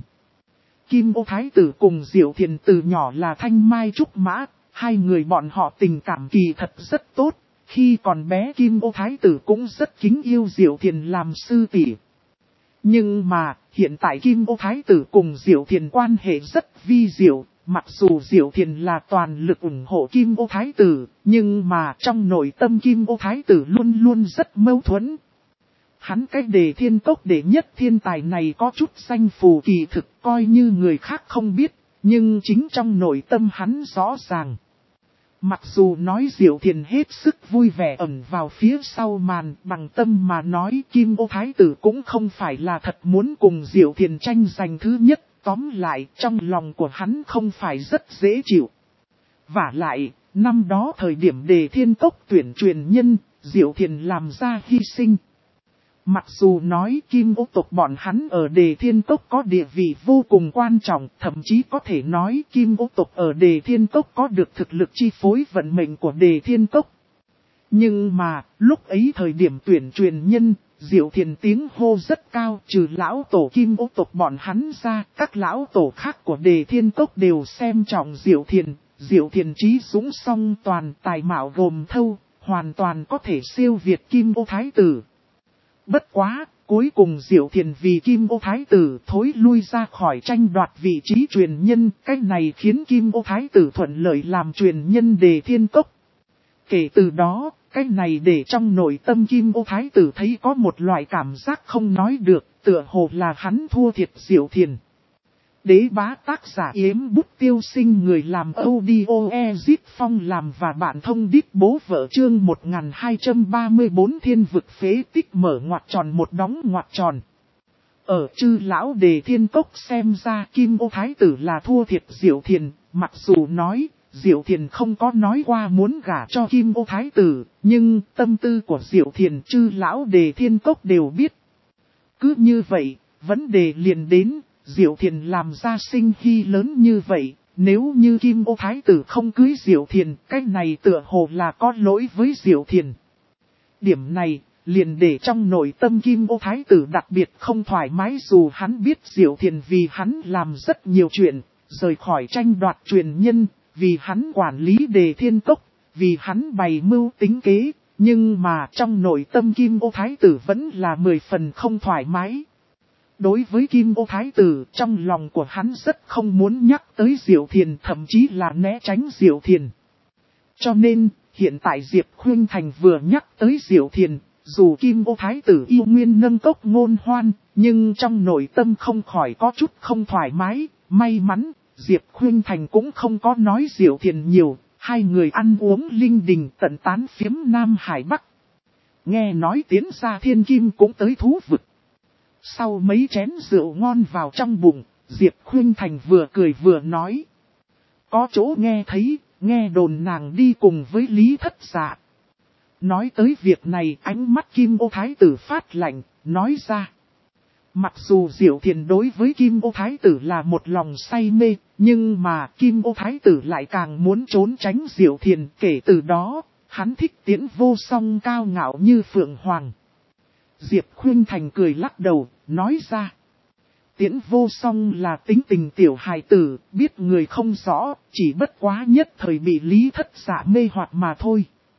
Speaker 1: Kim Ô Thái tử cùng Diệu Thiền từ nhỏ là thanh mai trúc mã, hai người bọn họ tình cảm kỳ thật rất tốt, khi còn bé Kim Ô Thái tử cũng rất kính yêu Diệu Thiền làm sư tỷ. Nhưng mà, hiện tại Kim Ô Thái tử cùng Diệu Thiền quan hệ rất vi diệu, mặc dù Diệu Thiền là toàn lực ủng hộ Kim Ô Thái tử, nhưng mà trong nội tâm Kim Ô Thái tử luôn luôn rất mâu thuẫn. Hắn cái Đề Thiên Cốc đệ nhất thiên tài này có chút danh phù kỳ thực coi như người khác không biết, nhưng chính trong nội tâm hắn rõ ràng. Mặc dù nói Diệu Thiền hết sức vui vẻ ẩn vào phía sau màn, bằng tâm mà nói Kim Ô Thái tử cũng không phải là thật muốn cùng Diệu Thiền tranh giành thứ nhất, tóm lại trong lòng của hắn không phải rất dễ chịu. Vả lại, năm đó thời điểm Đề Thiên Cốc tuyển truyền nhân, Diệu Thiền làm ra hy sinh. Mặc dù nói Kim Ô tộc bọn hắn ở Đề Thiên Cốc có địa vị vô cùng quan trọng, thậm chí có thể nói Kim Ô tộc ở Đề Thiên Cốc có được thực lực chi phối vận mệnh của Đề Thiên Cốc. Nhưng mà, lúc ấy thời điểm tuyển truyền nhân, Diệu Thiền tiếng hô rất cao, trừ lão tổ Kim Ô tộc bọn hắn ra, các lão tổ khác của Đề Thiên Cốc đều xem trọng Diệu Thiền. Diệu Thiền trí dũng song toàn, tài mạo gồm thâu, hoàn toàn có thể siêu việt Kim Ô Thái tử. Bất quá, cuối cùng Diệu Thiền vì Kim Ô Thái tử thối lui ra khỏi tranh đoạt vị trí truyền nhân, cách này khiến Kim Ô Thái tử thuận lợi làm truyền nhân Đề Thiên Cốc. Kể từ đó, cách này để trong nội tâm Kim Ô Thái tử thấy có một loại cảm giác không nói được, tựa hồ là hắn thua thiệt Diệu Thiền. Đế bá tác giả Yếm Bút Tiêu Sinh, người làm audio Ezip Phong làm và bạn thông đít bố vợ. Chương 1234 Thiên vực phế tích mở ngoặc tròn một đóng ngoặc tròn. Ở Chư Lão Đề Thiên Cốc xem ra Kim Ô Thái Tử là thua thiệt Diệu Thiền, mặc dù nói Diệu Thiền không có nói qua muốn gả cho Kim Ô Thái Tử, nhưng tâm tư của Diệu Thiền Chư Lão Đề Thiên Cốc đều biết. Cứ như vậy, vấn đề liền đến, Diệu Thiền làm ra sinh khi lớn như vậy, nếu như Kim Ô Thái Tử không cưới Diệu Thiền, cái này tựa hồ là có lỗi với Diệu Thiền. Điểm này, liền để trong nội tâm Kim Ô Thái Tử đặc biệt không thoải mái, dù hắn biết Diệu Thiền vì hắn làm rất nhiều chuyện, rời khỏi tranh đoạt truyền nhân, vì hắn quản lý Đề Thiên Cốc, vì hắn bày mưu tính kế, nhưng mà trong nội tâm Kim Ô Thái Tử vẫn là 10 phần không thoải mái. Đối với Kim Ô Thái Tử, trong lòng của hắn rất không muốn nhắc tới Diệu Thiền, thậm chí là né tránh Diệu Thiền. Cho nên, hiện tại Diệp Khuynh Thành vừa nhắc tới Diệu Thiền, dù Kim Ô Thái Tử yêu nguyên nâng cốc ngôn hoan, nhưng trong nội tâm không khỏi có chút không thoải mái. May mắn, Diệp Khuynh Thành cũng không có nói Diệu Thiền nhiều, hai người ăn uống linh đình tận tán phiếm Nam Hải Bắc. Nghe nói tiến ra Thiên Kim cũng tới thú vực. Sau mấy chén rượu ngon vào trong bụng, Diệp Khuynh Thành vừa cười vừa nói. Có chỗ nghe thấy, nghe đồn nàng đi cùng với Lý Thất Dạ. Nói tới việc này, ánh mắt Kim Ô Thái Tử phát lạnh, nói ra. Mặc dù Diệu Thiền đối với Kim Ô Thái Tử là một lòng say mê, nhưng mà Kim Ô Thái Tử lại càng muốn trốn tránh Diệu Thiền. Kể từ đó, hắn thích Tiễn Vô Song cao ngạo như Phượng Hoàng. Diệp Khuynh Thành cười lắc đầu, nói ra. Tiễn Vô Song là tính tình tiểu hài tử, biết người không rõ, chỉ bất quá nhất thời bị Lý Thất Dạ mê hoặc mà thôi.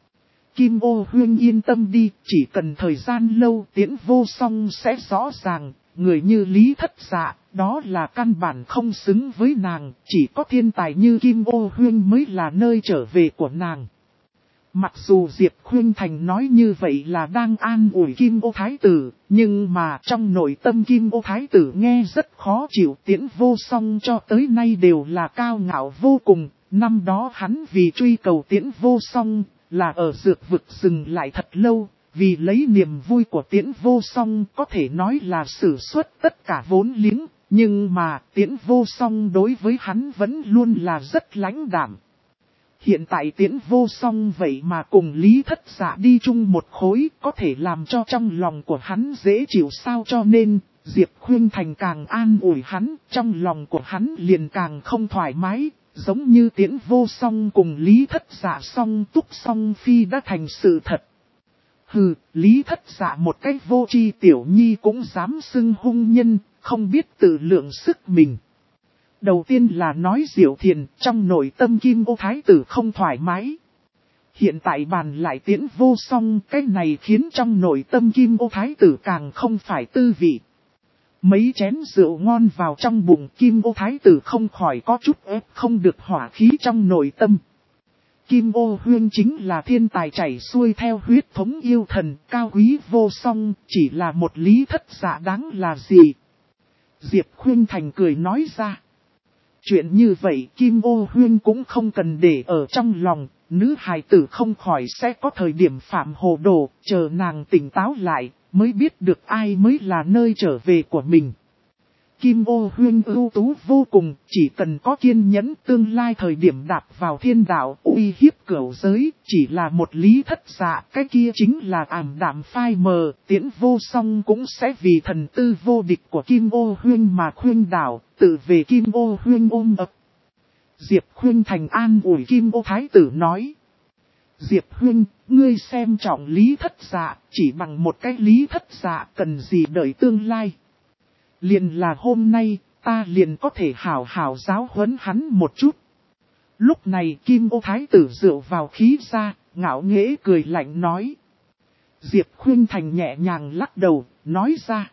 Speaker 1: Kim Ô Huyên yên tâm đi, chỉ cần thời gian lâu Tiễn Vô Song sẽ rõ ràng, người như Lý Thất Dạ, đó là căn bản không xứng với nàng, chỉ có thiên tài như Kim Ô Huyên mới là nơi trở về của nàng. Mặc dù Diệp Khuynh Thành nói như vậy là đang an ủi Kim Ô Thái Tử, nhưng mà trong nội tâm Kim Ô Thái Tử nghe rất khó chịu. Tiễn Vô Song cho tới nay đều là cao ngạo vô cùng, năm đó hắn vì truy cầu Tiễn Vô Song, là ở dược vực dừng lại thật lâu, vì lấy niềm vui của Tiễn Vô Song có thể nói là sử xuất tất cả vốn liếng, nhưng mà Tiễn Vô Song đối với hắn vẫn luôn là rất lãnh đạm. Hiện tại Tiễn Vô Song vậy mà cùng Lý Thất Dạ đi chung một khối, có thể làm cho trong lòng của hắn dễ chịu sao, cho nên Diệp Khuynh Thành càng an ủi hắn, trong lòng của hắn liền càng không thoải mái, giống như Tiễn Vô Song cùng Lý Thất Dạ song túc song phi đã thành sự thật. Hừ, Lý Thất Dạ một cách vô tri tiểu nhi cũng dám xưng hung nhân, không biết tự lượng sức mình. Đầu tiên là nói Diệu Thiền, trong nội tâm Kim Ô Thái Tử không thoải mái. Hiện tại bàn lại Tiễn Vô Song, cái này khiến trong nội tâm Kim Ô Thái Tử càng không phải tư vị. Mấy chén rượu ngon vào trong bụng, Kim Ô Thái Tử không khỏi có chút ép không được hỏa khí trong nội tâm. Kim Ô Huyên chính là thiên tài chảy xuôi theo huyết thống yêu thần, cao quý vô song, chỉ là một Lý Thất Dạ đáng là gì? Diệp Khuynh Thành cười nói ra. Chuyện như vậy Kim Ô Huyên cũng không cần để ở trong lòng, nữ hài tử không khỏi sẽ có thời điểm phạm hồ đồ, chờ nàng tỉnh táo lại, mới biết được ai mới là nơi trở về của mình. Kim Ô Huyên ưu tú vô cùng, chỉ cần có kiên nhẫn, tương lai thời điểm đạp vào thiên đạo uy hiếp cửu giới, chỉ là một Lý Thất Dạ, cái kia chính là ảm đạm phai mờ, Tiễn Vô Song cũng sẽ vì thần tư vô địch của Kim Ô Huyên mà khuyên đảo, tự về Kim Ô Huyên ôm ập. Diệp Khuynh Thành an ủi Kim Ô Thái Tử nói. Diệp Huynh, ngươi xem trọng Lý Thất Dạ, chỉ bằng một cái Lý Thất Dạ cần gì đợi tương lai. Liền là hôm nay, ta liền có thể hảo hảo giáo huấn hắn một chút. Lúc này Kim Ô Thái Tử dựa vào khí ra, ngạo nghễ cười lạnh nói. Diệp Khuynh Thành nhẹ nhàng lắc đầu, nói ra.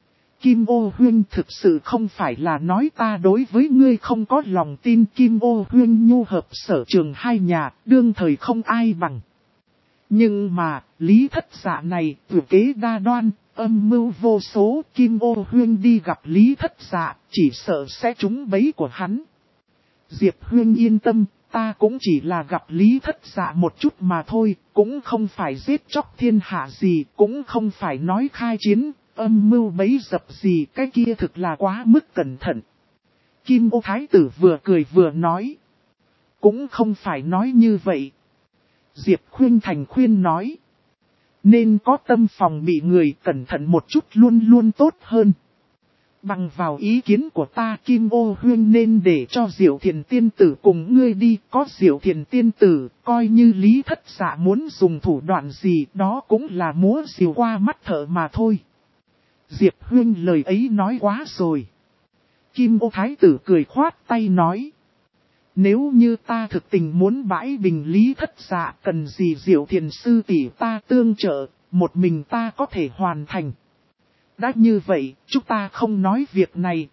Speaker 1: Kim Ô Huyên thực sự không phải là nói ta đối với ngươi không có lòng tin. Kim Ô Huyên nhu hợp sở trường hai nhà, đương thời không ai bằng. Nhưng mà, Lý Thất Dạ này, tử kế đa đoan, âm mưu vô số, Kim Ô Huyên đi gặp Lý Thất Dạ, chỉ sợ sẽ trúng bẫy của hắn. Diệp Huyên yên tâm, ta cũng chỉ là gặp Lý Thất Dạ một chút mà thôi, cũng không phải giết chóc thiên hạ gì, cũng không phải nói khai chiến, âm mưu bẫy dập gì, cái kia thực là quá mức cẩn thận. Kim Ô Thái tử vừa cười vừa nói. Cũng không phải nói như vậy. Diệp Khuyên Thành khuyên nói. Nên có tâm phòng bị người, cẩn thận một chút luôn luôn tốt hơn. Bằng vào ý kiến của ta, Kim Ô Huyên nên để cho Diệu Thiền tiên tử cùng ngươi đi. Có Diệu Thiền tiên tử, coi như Lý Thất Dạ muốn dùng thủ đoạn gì, đó cũng là múa diều qua mắt thợ mà thôi. Diệp Huyên lời ấy nói quá rồi. Kim Ô Thái tử cười khoát tay nói. Nếu như ta thực tình muốn bãi bình Lý Thất Dạ, cần gì Diệu Thiền sư tỷ ta tương trợ, một mình ta có thể hoàn thành. Đã như vậy, chúng ta không nói việc này,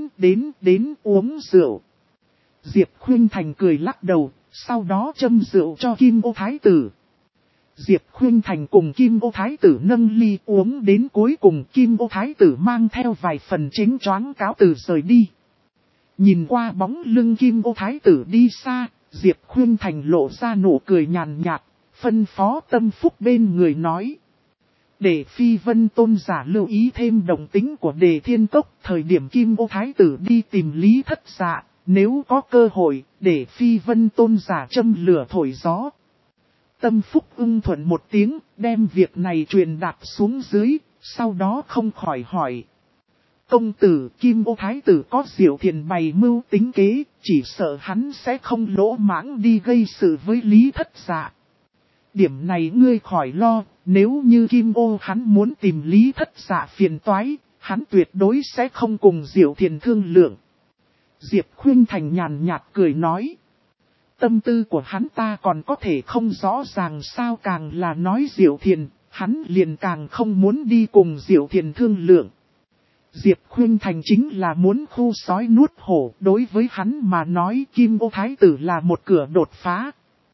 Speaker 1: đến uống rượu. Diệp Khuyên Thành cười lắc đầu, sau đó châm rượu cho Kim Ô Thái tử. Diệp Khuyên Thành cùng Kim Ô Thái tử nâng ly uống đến cuối cùng, Kim Ô Thái tử mang theo vài phần chánh choáng cáo từ rời đi. Nhìn qua bóng lưng Kim Ô Thái tử đi xa, Diệp Khuyên Thành lộ ra nụ cười nhàn nhạt, phân phó Tâm Phúc bên người nói. Để Phi Vân Tôn giả lưu ý thêm động tính của Đề Thiên Cốc, thời điểm Kim Ô Thái tử đi tìm Lý Thất Dạ, nếu có cơ hội, để Phi Vân Tôn giả châm lửa thổi gió. Tâm Phúc ưng thuận một tiếng, đem việc này truyền đạt xuống dưới, sau đó không khỏi hỏi. Công tử Kim Ô Thái tử có Diệu Thiền bày mưu tính kế, chỉ sợ hắn sẽ không lỗ mãng đi gây sự với Lý Thất Dạ. Điểm này ngươi khỏi lo, nếu như Kim Ô hắn muốn tìm Lý Thất Dạ phiền toái, hắn tuyệt đối sẽ không cùng Diệu Thiền thương lượng. Diệp Khuyên Thành nhàn nhạt cười nói. Tâm tư của hắn ta còn có thể không rõ ràng sao, càng là nói Diệu Thiền, hắn liền càng không muốn đi cùng Diệu Thiền thương lượng. Diệp Khuyên Thành chính là muốn khu sói nuốt hổ, đối với hắn mà nói Kim Ô Thái tử là một cửa đột phá.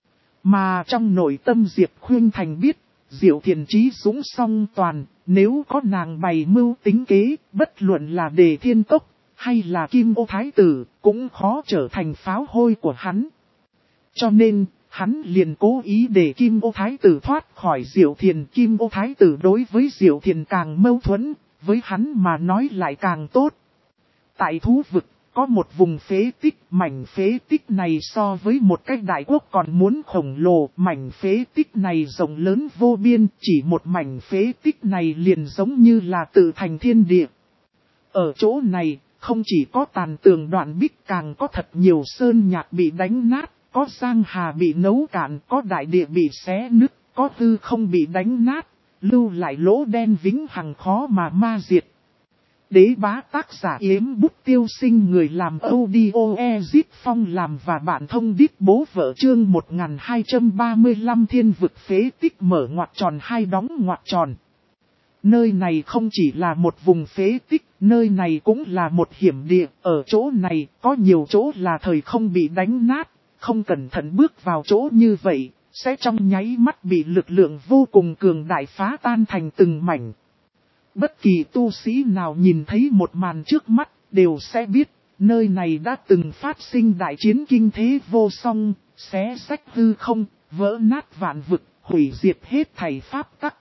Speaker 1: Mà trong nội tâm Diệp Khuyên Thành biết, Diệu Thiền trí dũng song toàn, nếu có nàng bày mưu tính kế, bất luận là Đề Thiên Cốc, hay là Kim Ô Thái tử, cũng khó trở thành pháo hôi của hắn. Cho nên, hắn liền cố ý để Kim Ô Thái tử thoát khỏi Diệu Thiền. Kim Ô Thái tử đối với Diệu Thiền càng mâu thuẫn, với hắn mà nói lại càng tốt. Tại thú vực, có một vùng phế tích, mảnh phế tích này so với một cái đại quốc còn muốn khổng lồ. Mảnh phế tích này rộng lớn vô biên, chỉ một mảnh phế tích này liền giống như là tự thành thiên địa. Ở chỗ này, không chỉ có tàn tường đoạn bích, càng có thật nhiều sơn nhạc bị đánh nát, có giang hà bị nấu cạn, có đại địa bị xé nứt, có hư không bị đánh nát, lưu lại lỗ đen vĩnh hằng khó mà ma diệt. Đế bá tác giả Yếm Bút Tiêu Sinh, người làm audio Ezip Phong làm và bạn thông đít bố vợ, chương 1235 thiên vực phế tích mở ngoặc tròn hai đóng ngoặc tròn. Nơi này không chỉ là một vùng phế tích, nơi này cũng là một hiểm địa. Ở chỗ này có nhiều chỗ là thời không bị đánh nát, không cẩn thận bước vào chỗ như vậy, sẽ trong nháy mắt bị lực lượng vô cùng cường đại phá tan thành từng mảnh. Bất kỳ tu sĩ nào nhìn thấy một màn trước mắt, đều sẽ biết, nơi này đã từng phát sinh đại chiến kinh thế vô song, xé xách hư không, vỡ nát vạn vực, hủy diệt hết thảy pháp tắc.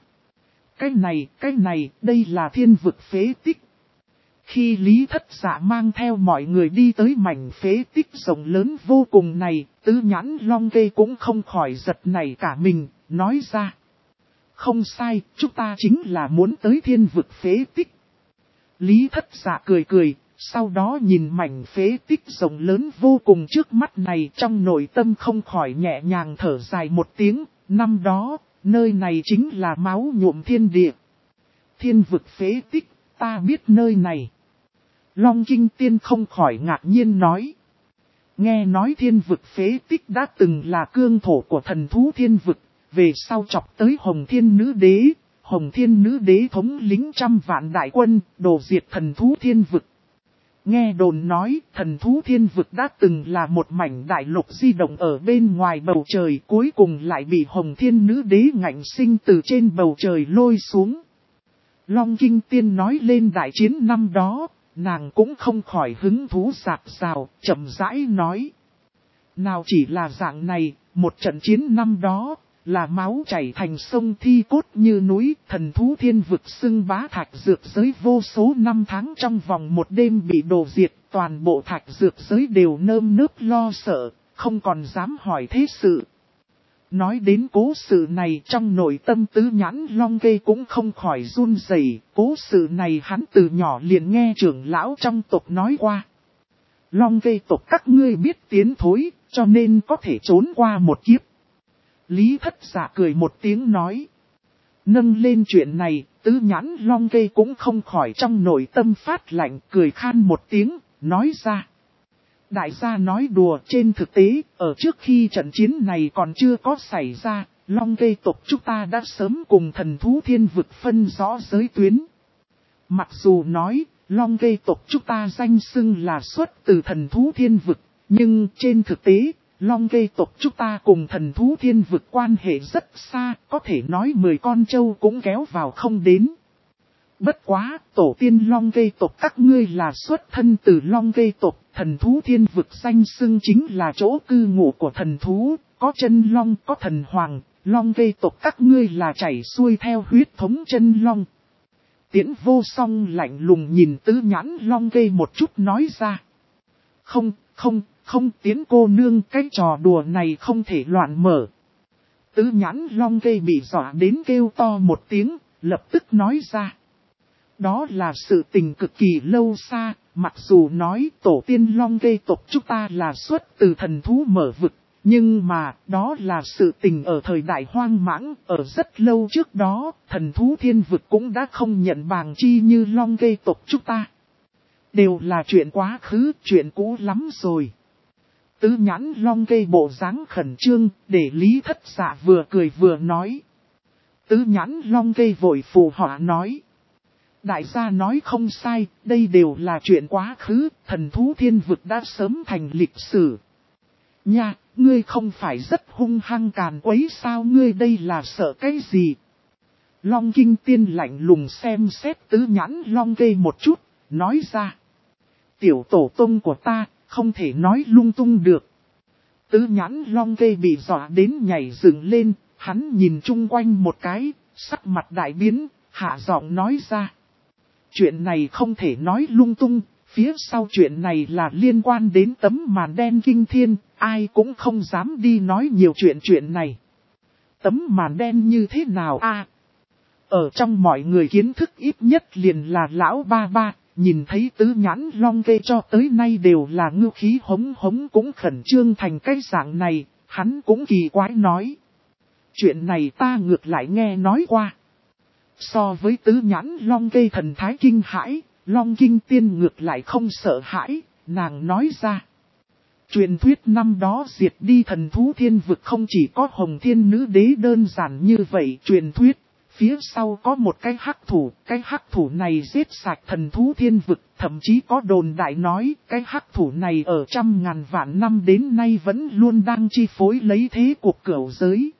Speaker 1: Cái này, đây là thiên vực phế tích. Khi Lý Thất Dạ mang theo mọi người đi tới mảnh phế tích rộng lớn vô cùng này, Tứ Nhãn Long Kê cũng không khỏi giật nảy cả mình, nói ra. Không sai, chúng ta chính là muốn tới thiên vực phế tích. Lý Thất Dạ cười cười, sau đó nhìn mảnh phế tích rộng lớn vô cùng trước mắt này, trong nội tâm không khỏi nhẹ nhàng thở dài một tiếng. Năm đó, nơi này chính là máu nhuộm thiên địa. Thiên vực phế tích, ta biết nơi này. Long Kinh Tiên không khỏi ngạc nhiên nói. Nghe nói thiên vực phế tích đã từng là cương thổ của thần thú thiên vực, về sau chọc tới Hồng Thiên Nữ Đế. Hồng Thiên Nữ Đế thống lĩnh trăm vạn đại quân, đổ diệt thần thú thiên vực. Nghe đồn nói, thần thú thiên vực đã từng là một mảnh đại lục di động ở bên ngoài bầu trời, cuối cùng lại bị Hồng Thiên Nữ Đế ngạnh sinh từ trên bầu trời lôi xuống. Long Kinh Tiên nói lên đại chiến năm đó, nàng cũng không khỏi hứng thú rạc rào, chậm rãi nói. Nào chỉ là dạng này, một trận chiến năm đó, là máu chảy thành sông thi cốt như núi, thần thú thiên vực xưng bá thạch dược giới vô số năm tháng trong vòng một đêm bị đổ diệt, toàn bộ thạch dược giới đều nơm nớp lo sợ, không còn dám hỏi thế sự. Nói đến cố sự này trong nội tâm Tứ Nhãn Long Kê cũng không khỏi run rẩy. Cố sự này hắn từ nhỏ liền nghe trưởng lão trong tộc nói qua. Long Kê tộc các ngươi biết tiến thối, cho nên có thể trốn qua một kiếp. Lý Thất Dạ cười một tiếng nói. Nâng lên chuyện này, Tứ Nhãn Long Kê cũng không khỏi trong nội tâm phát lạnh, cười khan một tiếng, nói ra. Đại gia nói đùa, trên thực tế, ở trước khi trận chiến này còn chưa có xảy ra, Long Kê tộc chúng ta đã sớm cùng thần thú thiên vực phân rõ giới tuyến. Mặc dù nói, Long Kê tộc chúng ta danh xưng là xuất từ thần thú thiên vực, nhưng trên thực tế, Long Kê tộc chúng ta cùng thần thú thiên vực quan hệ rất xa, có thể nói 10 con trâu cũng kéo vào không đến. Bất quá, tổ tiên Long Kê tộc các ngươi là xuất thân từ Long Kê tộc, thần thú thiên vực danh xưng chính là chỗ cư ngụ của thần thú, có chân long, có thần hoàng, Long Kê tộc các ngươi là chảy xuôi theo huyết thống chân long. Tiễn Vô Song lạnh lùng nhìn Tứ Nhãn Long Kê một chút nói ra. Không Tiễn cô nương, cái trò đùa này không thể loạn mở. Tứ Nhãn Long Kê bị dọa đến kêu to một tiếng, lập tức nói ra. Đó là sự tình cực kỳ lâu xa, mặc dù nói tổ tiên Long Kê tộc chúng ta là xuất từ thần thú mở vực, nhưng mà đó là sự tình ở thời đại hoang mãng, ở rất lâu trước đó, thần thú thiên vực cũng đã không nhận bàng chi như Long Kê tộc chúng ta. Đều là chuyện quá khứ, chuyện cũ lắm rồi. Tứ Nhãn Long Kê bộ dáng khẩn trương, để Lý Thất Dạ vừa cười vừa nói. Tứ Nhãn Long Kê vội phù họa nói. Đại gia nói không sai, đây đều là chuyện quá khứ, thần thú thiên vực đã sớm thành lịch sử. Nha, ngươi không phải rất hung hăng càn quấy sao, ngươi đây là sợ cái gì? Long Kinh Tiên lạnh lùng xem xét Tứ Nhãn Long Kê một chút, nói ra. Tiểu tổ tông của ta, không thể nói lung tung được. Tứ Nhãn Long Kê bị dọa đến nhảy dựng lên, hắn nhìn chung quanh một cái, sắc mặt đại biến, hạ giọng nói ra. Chuyện này không thể nói lung tung, phía sau chuyện này là liên quan đến tấm màn đen kinh thiên, ai cũng không dám đi nói nhiều chuyện này. Tấm màn đen như thế nào a? Ở trong mọi người kiến thức ít nhất liền là lão ba ba, nhìn thấy Tứ Nhãn Long Kê cho tới nay đều là ngư khí hống hống cũng khẩn trương thành cái dạng này, hắn cũng kỳ quái nói. Chuyện này ta ngược lại nghe nói qua. So với Tứ Nhãn Long Kê thần thái kinh hãi, Long Kinh Tiên ngược lại không sợ hãi, nàng nói ra. Truyền thuyết năm đó diệt đi thần thú thiên vực không chỉ có Hồng Thiên Nữ Đế đơn giản như vậy. Truyền thuyết, phía sau có một cái hắc thủ này giết sạch thần thú thiên vực, thậm chí có đồn đại nói cái hắc thủ này ở trăm ngàn vạn năm đến nay vẫn luôn đang chi phối lấy thế cuộc cửu giới.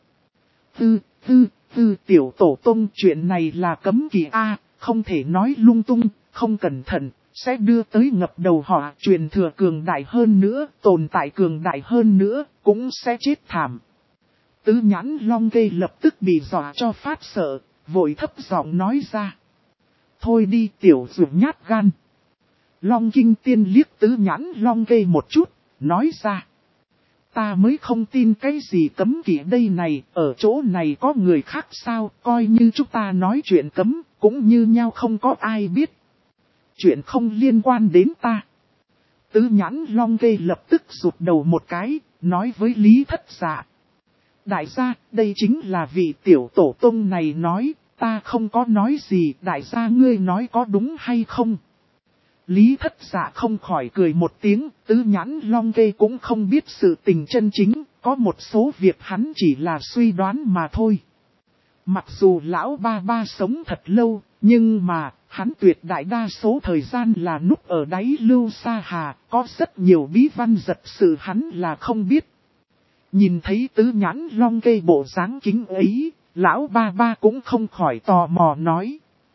Speaker 1: Tiểu tổ tông, chuyện này là cấm kỵ a, không thể nói lung tung, không cẩn thận, sẽ đưa tới ngập đầu họ. Truyền thừa cường đại hơn nữa, tồn tại cường đại hơn nữa, cũng sẽ chết thảm. Tứ Nhãn Long Kê lập tức bị dọa cho phát sợ, vội thấp giọng nói ra. Thôi đi tiểu dụ nhát gan. Long Kinh Tiên liếc Tứ Nhãn Long Kê một chút, nói ra. Ta mới không tin cái gì cấm kỵ đây này, ở chỗ này có người khác sao, coi như chúng ta nói chuyện cấm, cũng như nhau không có ai biết. Chuyện không liên quan đến ta. Tứ Nhãn Long Kê lập tức rụt đầu một cái, nói với Lý Thất Dạ. Đại gia, đây chính là vị tiểu tổ tông này nói, ta không có nói gì, đại gia ngươi nói có đúng hay không? Lý Thất Dạ không khỏi cười một tiếng, Tứ Nhãn Long Kê cũng không biết sự tình chân chính, có một số việc hắn chỉ là suy đoán mà thôi. Mặc dù lão ba ba sống thật lâu, nhưng mà, hắn tuyệt đại đa số thời gian là núp ở đáy lưu sa hà, có rất nhiều bí văn giật sự hắn là không biết. Nhìn thấy Tứ Nhãn Long Kê bộ dáng kính ấy, lão ba ba cũng không khỏi tò mò nói.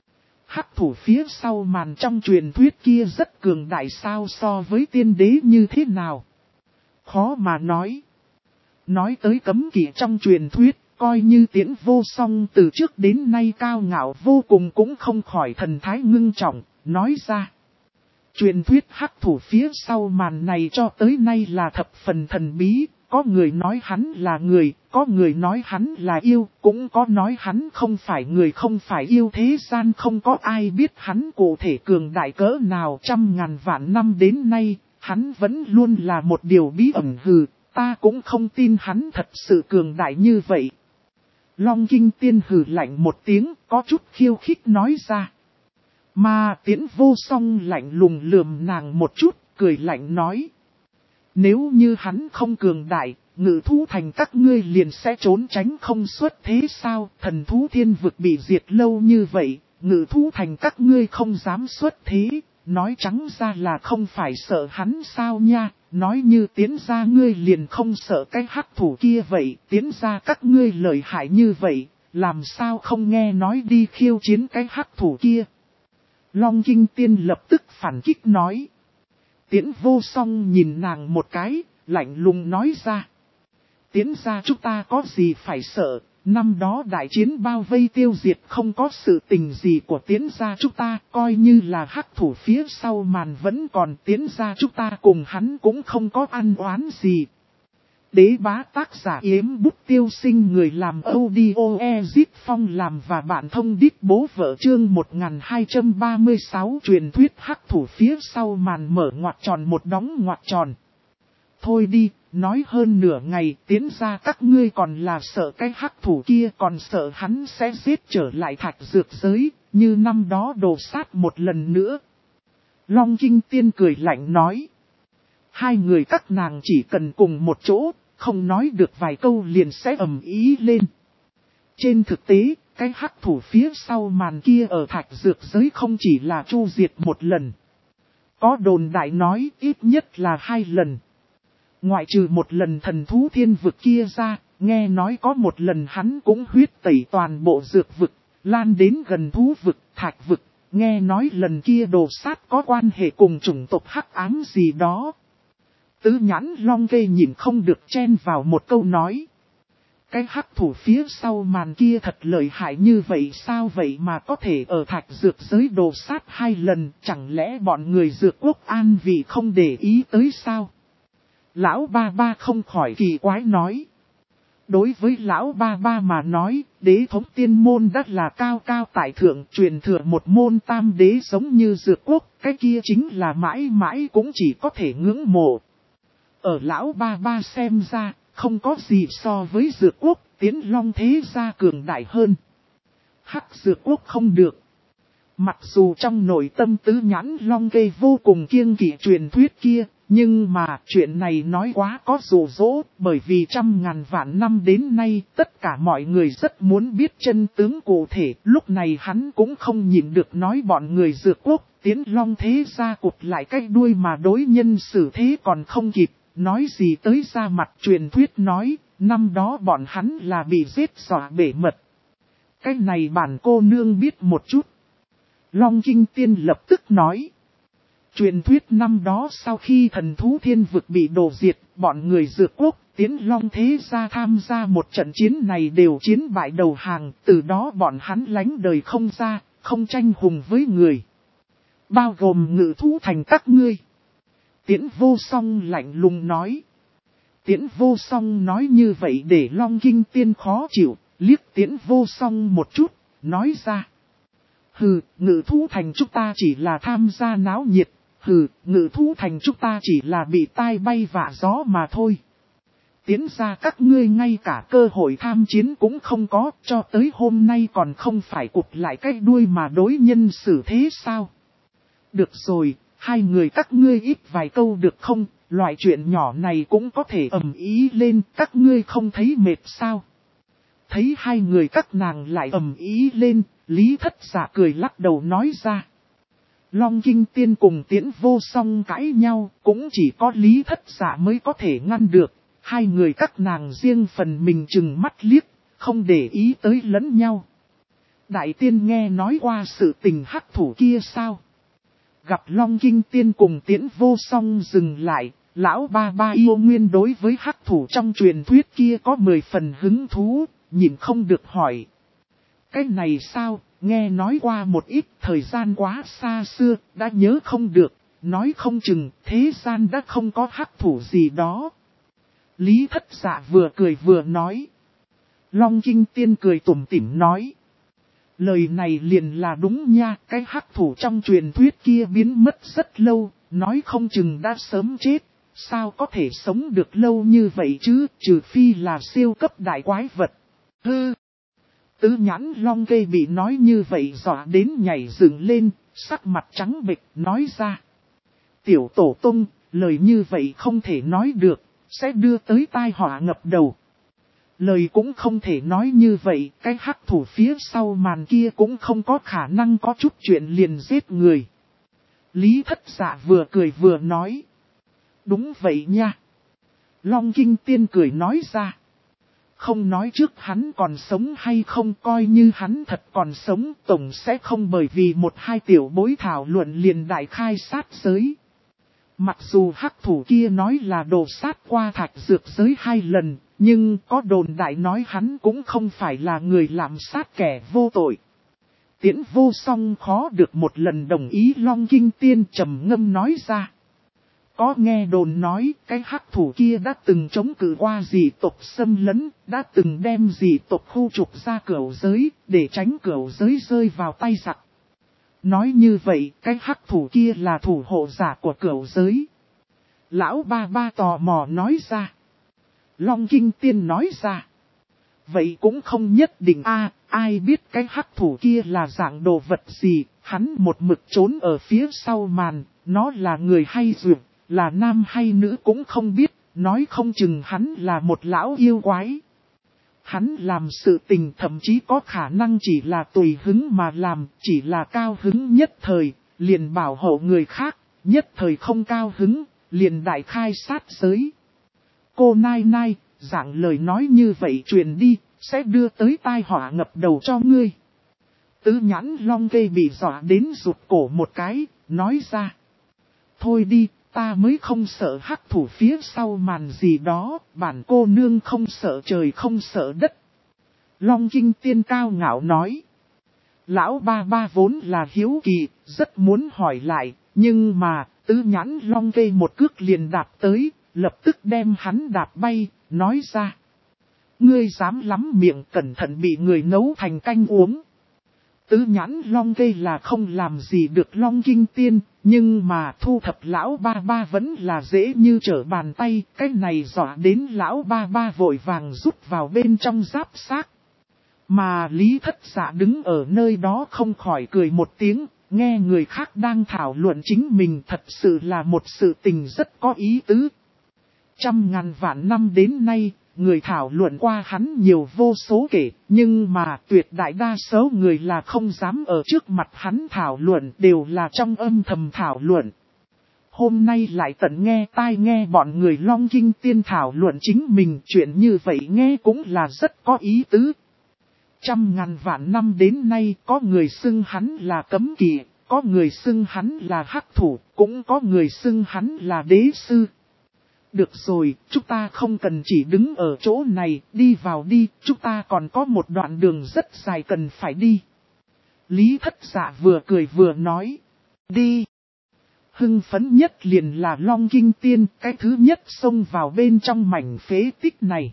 Speaker 1: Hắc thủ phía sau màn trong truyền thuyết kia rất cường đại sao so với tiên đế như thế nào? Khó mà nói. Nói tới cấm kỵ trong truyền thuyết, coi như Tiễn Vô Song từ trước đến nay cao ngạo vô cùng cũng không khỏi thần thái ngưng trọng, nói ra. Truyền thuyết hắc thủ phía sau màn này cho tới nay là thập phần thần bí, có người nói hắn là người, có người nói hắn là yêu, cũng có nói hắn không phải người không phải yêu, thế gian không có ai biết hắn cụ thể cường đại cỡ nào. Trăm ngàn vạn năm đến nay, hắn vẫn luôn là một điều bí ẩn hừ, ta cũng không tin hắn thật sự cường đại như vậy. Long Kinh Tiên hừ lạnh một tiếng, có chút khiêu khích nói ra. Mà Tiễn Vô Song lạnh lùng lườm nàng một chút, cười lạnh nói. Nếu như hắn không cường đại, Ngự Thú Thành các ngươi liền sẽ trốn tránh không xuất thế sao? Thần thú thiên vực bị diệt lâu như vậy, Ngự Thú Thành các ngươi không dám xuất thế, nói trắng ra là không phải sợ hắn sao nha? Nói như Tiến gia ngươi liền không sợ cái hắc thủ kia vậy, Tiến gia các ngươi lợi hại như vậy, làm sao không nghe nói đi khiêu chiến cái hắc thủ kia? Long Kinh Tiên lập tức phản kích nói. Tiễn Vô Song nhìn nàng một cái, lạnh lùng nói ra. Tiến gia chúng ta có gì phải sợ, năm đó đại chiến bao vây tiêu diệt không có sự tình gì của Tiến gia chúng ta, coi như là hắc thủ phía sau màn vẫn còn, Tiến gia chúng ta cùng hắn cũng không có ăn oán gì. Đế bá tác giả Yếm Bút Tiêu Sinh, người làm audio Ezit Phong làm và bạn thông đít bố vợ, chương 1236 truyền thuyết hắc thủ phía sau màn mở ngoặc tròn một đóng ngoặc tròn. Thôi đi, nói hơn nửa ngày, Tiến ra các ngươi còn là sợ cái hắc thủ kia, còn sợ hắn sẽ giết trở lại thạch dược giới, như năm đó đồ sát một lần nữa. Long Kinh Tiên cười lạnh nói. Hai người các nàng chỉ cần cùng một chỗ, không nói được vài câu liền sẽ ầm ý lên. Trên thực tế, cái hắc thủ phía sau màn kia ở thạch dược giới không chỉ là chu diệt một lần. Có đồn đại nói ít nhất là 2 lần. Ngoại trừ một lần thần thú thiên vực kia ra, nghe nói có một lần hắn cũng huyết tẩy toàn bộ dược vực, lan đến gần thú vực, thạch vực, nghe nói lần kia đồ sát có quan hệ cùng chủng tộc hắc ám gì đó. Tứ Nhãn Long Kê nhìn không được chen vào một câu nói. Cái hắc thủ phía sau màn kia thật lợi hại như vậy sao vậy mà có thể ở thạch dược giới đồ sát 2 lần, chẳng lẽ bọn người dược quốc an vì không để ý tới sao? Lão ba ba không khỏi kỳ quái nói. Đối với lão ba ba mà nói, đế thống tiên môn đất là cao cao tại thượng, truyền thừa một môn tam đế giống như dược quốc, cái kia chính là mãi mãi cũng chỉ có thể ngưỡng mộ. Ở lão ba ba xem ra, không có gì so với dược quốc, Tiến Long thế gia cường đại hơn. Hắc dược quốc không được. Mặc dù trong nội tâm Tứ Nhãn Long Kê vô cùng kiêng kỵ truyền thuyết kia, nhưng mà chuyện này nói quá có dụ dỗ, bởi vì trăm ngàn vạn năm đến nay tất cả mọi người rất muốn biết chân tướng cụ thể. Lúc này hắn cũng không nhịn được nói bọn người dược quốc, Tiến Long thế gia cụt lại cái đuôi mà đối nhân xử thế còn không kịp. Nói gì tới ra mặt truyền thuyết nói, năm đó bọn hắn là bị giết dọa bể mật. Cái này bản cô nương biết một chút. Long Kinh Tiên lập tức nói. Truyền thuyết năm đó sau khi thần thú thiên vực bị đổ diệt, bọn người dược quốc, Tiến Long thế gia tham gia một trận chiến này đều chiến bại đầu hàng, từ đó bọn hắn lánh đời không ra, không tranh hùng với người. Bao gồm Ngự Thú Thành các ngươi. Tiễn Vô Song lạnh lùng nói. Tiễn Vô Song nói như vậy để Long Kinh Tiên khó chịu, liếc Tiễn Vô Song một chút, nói ra. Hừ, Ngự Thú Thành chúng ta chỉ là tham gia náo nhiệt, hừ, Ngự Thú Thành chúng ta chỉ là bị tai bay vạ gió mà thôi. Tiến ra các ngươi ngay cả cơ hội tham chiến cũng không có, cho tới hôm nay còn không phải cụp lại cái đuôi mà đối nhân xử thế sao? Được rồi. Hai người các ngươi ít vài câu được không, loại chuyện nhỏ này cũng có thể ầm ý lên, các ngươi không thấy mệt sao? Thấy hai người các nàng lại ầm ý lên, Lý Thất Giả cười lắc đầu nói ra. Long Kinh Tiên cùng Tiễn Vô Song cãi nhau, cũng chỉ có Lý Thất Giả mới có thể ngăn được, hai người các nàng riêng phần mình chừng mắt liếc, không để ý tới lẫn nhau. Đại tiên nghe nói qua sự tình hắc thủ kia sao? Gặp Long Kinh Tiên cùng Tiễn Vô Song dừng lại, lão ba ba yêu nguyên đối với hắc thủ trong truyền thuyết kia có 10 phần hứng thú, nhìn không được hỏi. Cái này sao, nghe nói qua một ít thời gian quá xa xưa, đã nhớ không được, nói không chừng thế gian đã không có hắc thủ gì đó. Lý Thất Dạ vừa cười vừa nói. Long Kinh Tiên cười tủm tỉm nói. Lời này liền là đúng nha, cái hắc thủ trong truyền thuyết kia biến mất rất lâu, nói không chừng đã sớm chết, sao có thể sống được lâu như vậy chứ, trừ phi là siêu cấp đại quái vật. Hư! Tứ nhãn Long Cây bị nói như vậy dọa đến nhảy dựng lên, sắc mặt trắng bệch nói ra. Tiểu tổ tung, lời như vậy không thể nói được, sẽ đưa tới tai họa ngập đầu. Lời cũng không thể nói như vậy, cái hắc thủ phía sau màn kia cũng không có khả năng có chút chuyện liền giết người. Lý Thất Dạ vừa cười vừa nói. Đúng vậy nha. Long Kinh Tiên cười nói ra. Không nói trước hắn còn sống hay không, coi như hắn thật còn sống, tổng sẽ không bởi vì một hai tiểu bối thảo luận liền đại khai sát giới. Mặc dù hắc thủ kia nói là đồ sát qua thạch dược giới 2 lần, nhưng có đồn đại nói hắn cũng không phải là người làm sát kẻ vô tội. Tiễn Vô Song khó được một lần đồng ý Long Kinh Tiên trầm ngâm nói ra. Có nghe đồn nói cái hắc thủ kia đã từng chống cự qua dị tộc xâm lấn, đã từng đem dị tộc khu trục ra cửu giới, để tránh cửu giới rơi vào tay giặc. Nói như vậy, cái hắc thủ kia là thủ hộ giả của cửu giới. Lão ba ba tò mò nói ra. Long Kinh Tiên nói ra. Vậy cũng không nhất định ai biết cái hắc thủ kia là dạng đồ vật gì, hắn một mực trốn ở phía sau màn, nó là người hay dược, là nam hay nữ cũng không biết, nói không chừng hắn là một lão yêu quái. Hắn làm sự tình thậm chí có khả năng chỉ là tùy hứng mà làm, chỉ là cao hứng nhất thời, liền bảo hộ người khác, nhất thời không cao hứng, liền đại khai sát giới. Cô Nai Nai, dạng lời nói như vậy truyền đi, sẽ đưa tới tai họa ngập đầu cho ngươi. Tứ nhãn Long Cây bị dọa đến rụt cổ một cái, nói ra. Thôi đi, ta mới không sợ hắc thủ phía sau màn gì đó, bản cô nương không sợ trời không sợ đất. Long Kinh Tiên cao ngạo nói. Lão ba ba vốn là hiếu kỳ, rất muốn hỏi lại, nhưng mà, tứ nhãn Long Cây một cước liền đạp tới, lập tức đem hắn đạp bay, nói ra. Ngươi dám lắm miệng, cẩn thận bị người nấu thành canh uống. Tứ nhãn Long Cây là không làm gì được Long Kinh Tiên, nhưng mà thu thập lão ba ba vẫn là dễ như trở bàn tay, cái này dọa đến lão ba ba vội vàng rút vào bên trong giáp xác. Mà Lý Thất Dạ đứng ở nơi đó không khỏi cười một tiếng, nghe người khác đang thảo luận chính mình thật sự là một sự tình rất có ý tứ. 100.000 vạn năm đến nay, người thảo luận qua hắn nhiều vô số kể, nhưng mà tuyệt đại đa số người là không dám ở trước mặt hắn thảo luận, đều là trong âm thầm thảo luận. Hôm nay lại tận nghe tai nghe bọn người Long Kinh Tiên thảo luận chính mình, chuyện như vậy nghe cũng là rất có ý tứ. 100.000 vạn năm đến nay có người xưng hắn là cấm kỵ, có người xưng hắn là hắc thủ, cũng có người xưng hắn là đế sư. Được rồi, chúng ta không cần chỉ đứng ở chỗ này, đi vào đi, chúng ta còn có một đoạn đường rất dài cần phải đi. Lý Thất Dạ vừa cười vừa nói, đi. Hưng phấn nhất liền là Long Kinh Tiên, cái thứ nhất xông vào bên trong mảnh phế tích này.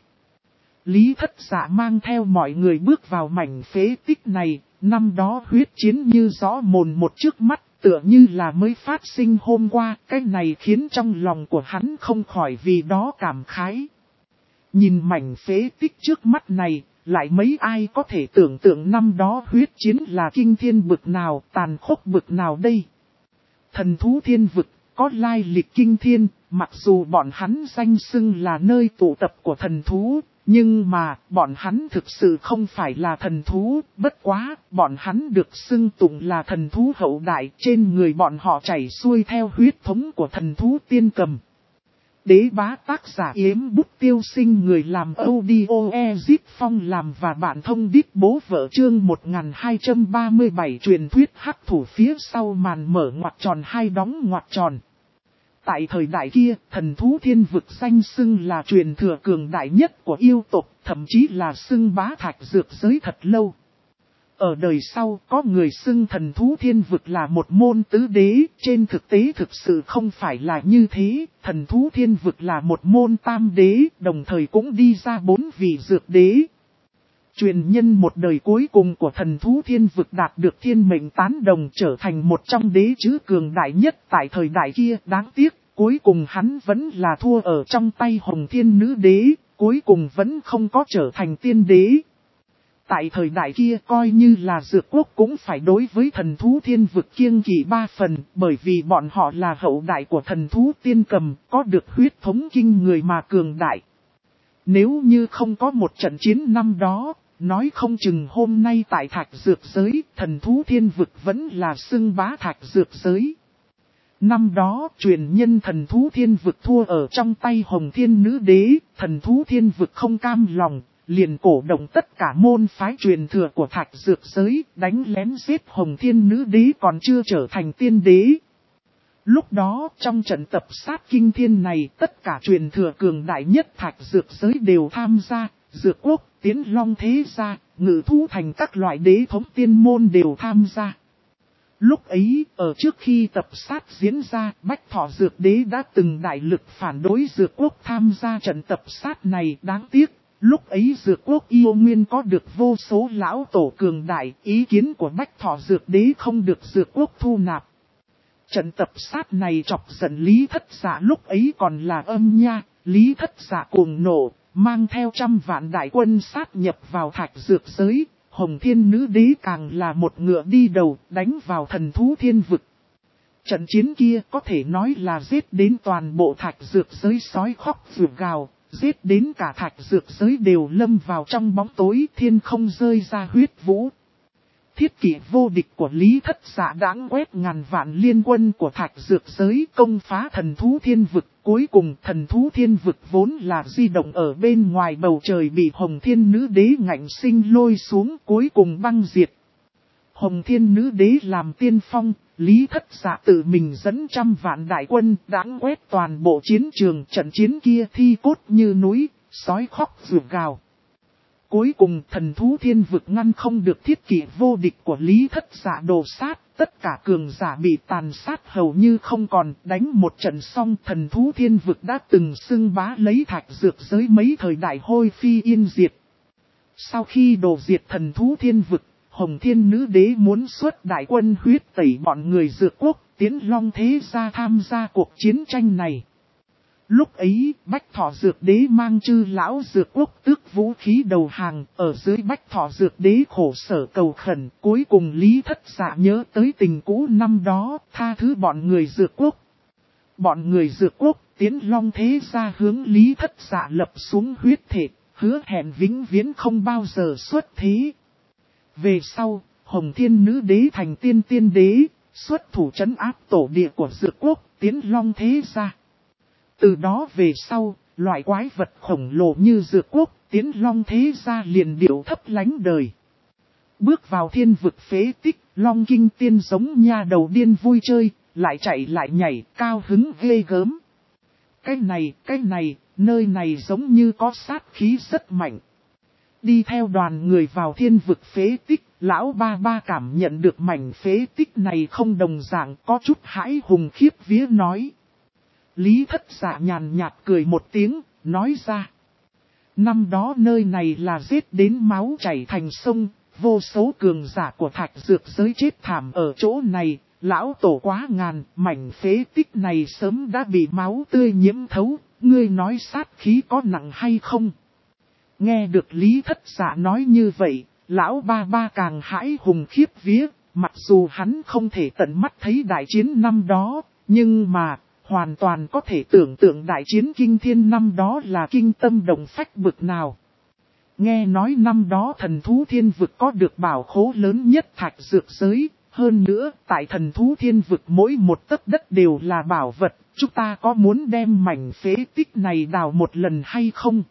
Speaker 1: Lý Thất Dạ mang theo mọi người bước vào mảnh phế tích này, năm đó huyết chiến như rõ mồn một trước mắt. Tựa như là mới phát sinh hôm qua, cái này khiến trong lòng của hắn không khỏi vì đó cảm khái. Nhìn mảnh phế tích trước mắt này, lại mấy ai có thể tưởng tượng năm đó huyết chiến là kinh thiên bực nào, tàn khốc bực nào đây. Thần thú thiên vực, có lai lịch kinh thiên, mặc dù bọn hắn danh xưng là nơi tụ tập của thần thú. Nhưng mà, bọn hắn thực sự không phải là thần thú, bất quá, bọn hắn được xưng tụng là thần thú hậu đại, trên người bọn họ chảy xuôi theo huyết thống của thần thú tiên cầm. Đế bá tác giả Yếm Bút Tiêu Sinh, người làm audio Ezip Phong làm và bạn thông đít bố vợ. Chương 1237 truyền thuyết hắc thủ phía sau màn mở ngoặc tròn hai đóng ngoặc tròn. Tại thời đại kia, thần thú thiên vực danh xưng là truyền thừa cường đại nhất của yêu tộc, thậm chí là xưng bá thạch dược giới thật lâu. Ở đời sau, có người xưng thần thú thiên vực là một môn tứ đế, trên thực tế thực sự không phải là như thế, thần thú thiên vực là một môn tam đế, đồng thời cũng đi ra 4 vị dược đế. Truyền nhân một đời cuối cùng của thần thú thiên vực đạt được thiên mệnh tán đồng, trở thành một trong đế chứ cường đại nhất tại thời đại kia. Đáng tiếc, cuối cùng hắn vẫn là thua ở trong tay Hồng Thiên Nữ Đế, cuối cùng vẫn không có trở thành tiên đế. Tại thời đại kia coi như là dược quốc cũng phải đối với thần thú thiên vực kiêng kỵ 3 phần, bởi vì bọn họ là hậu đại của thần thú tiên cầm, có được huyết thống kinh người mà cường đại. Nếu như không có một trận chiến năm đó, nói không chừng hôm nay tại thạch dược giới, thần thú thiên vực vẫn là xưng bá thạch dược giới. Năm đó, truyền nhân thần thú thiên vực thua ở trong tay Hồng Thiên Nữ Đế, thần thú thiên vực không cam lòng, liền cổ động tất cả môn phái truyền thừa của thạch dược giới, đánh lén giết Hồng Thiên Nữ Đế còn chưa trở thành tiên đế. Lúc đó, trong trận tập sát kinh thiên này, tất cả truyền thừa cường đại nhất thạch dược giới đều tham gia, dược quốc, Tiến Long Thế Gia, Ngự Thú Thành các loại đế thống tiên môn đều tham gia. Lúc ấy, ở trước khi tập sát diễn ra, Bách Thọ Dược Đế đã từng đại lực phản đối dược quốc tham gia trận tập sát này. Đáng tiếc, lúc ấy dược quốc yêu nguyên có được vô số lão tổ cường đại, ý kiến của Bách Thọ Dược Đế không được dược quốc thu nạp. Trận tập sát này chọc giận Lý Thất Dạ, lúc ấy còn là âm nha, Lý Thất Dạ cuồng nộ, mang theo 100 vạn đại quân sát nhập vào thạch dược giới. Hồng Thiên Nữ Đế càng là một ngựa đi đầu, đánh vào thần thú thiên vực. Trận chiến kia có thể nói là giết đến toàn bộ thạch dược giới sói khóc rượu gào, giết đến cả thạch dược giới đều lâm vào trong bóng tối, thiên không rơi ra huyết vũ. Thiết kỷ vô địch của Lý Thất Dạ đãng quét ngàn vạn liên quân của thạch dược giới, công phá thần thú thiên vực. Cuối cùng thần thú thiên vực vốn là di động ở bên ngoài bầu trời bị Hồng Thiên Nữ Đế ngạnh sinh lôi xuống, cuối cùng băng diệt. Hồng Thiên Nữ Đế làm tiên phong, Lý Thất Dạ tự mình dẫn 100 vạn đại quân đãng quét toàn bộ chiến trường. Trận chiến kia thi cốt như núi, sói khóc rượu gào. Cuối cùng thần thú thiên vực ngăn không được thiết kỷ vô địch của Lý Thất Dạ đồ sát, tất cả cường giả bị tàn sát hầu như không còn. Đánh một trận xong, thần thú thiên vực đã từng xưng bá lấy thạch dược giới mấy thời đại hôi phi yên diệt. Sau khi đổ diệt thần thú thiên vực, Hồng Thiên Nữ Đế muốn xuất đại quân huyết tẩy bọn người dược quốc, Tiến Long Thế Gia tham gia cuộc chiến tranh này. Lúc ấy, Bách Thọ Dược Đế mang chư lão dược quốc tước vũ khí đầu hàng, ở dưới Bách Thọ Dược Đế khổ sở cầu khẩn, cuối cùng Lý Thất Dạ nhớ tới tình cũ năm đó, tha thứ bọn người dược quốc. Bọn người dược quốc, Tiến Long Thế Gia hướng Lý Thất Dạ lập xuống huyết thể, hứa hẹn vĩnh viễn không bao giờ xuất thế. Về sau, Hồng Thiên Nữ Đế thành tiên đế, xuất thủ trấn áp tổ địa của dược quốc, Tiến Long Thế Gia. Từ đó về sau, loại quái vật khổng lồ như dược quốc, Tiến Long Thế Gia liền điệu thấp lánh đời. Bước vào thiên vực phế tích, Long Kinh Tiên giống nha đầu điên vui chơi, lại chạy lại nhảy, cao hứng ghê gớm. Cái này, nơi này giống như có sát khí rất mạnh. Đi theo đoàn người vào thiên vực phế tích, lão ba ba cảm nhận được mảnh phế tích này không đồng dạng, có chút hãi hùng khiếp vía nói. Lý Thất Dạ nhàn nhạt cười một tiếng, nói ra. Năm đó nơi này là giết đến máu chảy thành sông, vô số cường giả của thạch dược giới chết thảm ở chỗ này, lão tổ quá ngàn, mảnh phế tích này sớm đã bị máu tươi nhiễm thấu, ngươi nói sát khí có nặng hay không? Nghe được Lý Thất Dạ nói như vậy, lão ba ba càng hãi hùng khiếp vía, mặc dù hắn không thể tận mắt thấy đại chiến năm đó, nhưng mà hoàn toàn có thể tưởng tượng đại chiến kinh thiên năm đó là kinh tâm động phách bực nào. Nghe nói năm đó thần thú thiên vực có được bảo khố lớn nhất thạch dược giới, Hơn nữa, tại thần thú thiên vực mỗi một tấc đất đều là bảo vật, chúng ta có muốn đem mảnh phế tích này đào một lần hay không?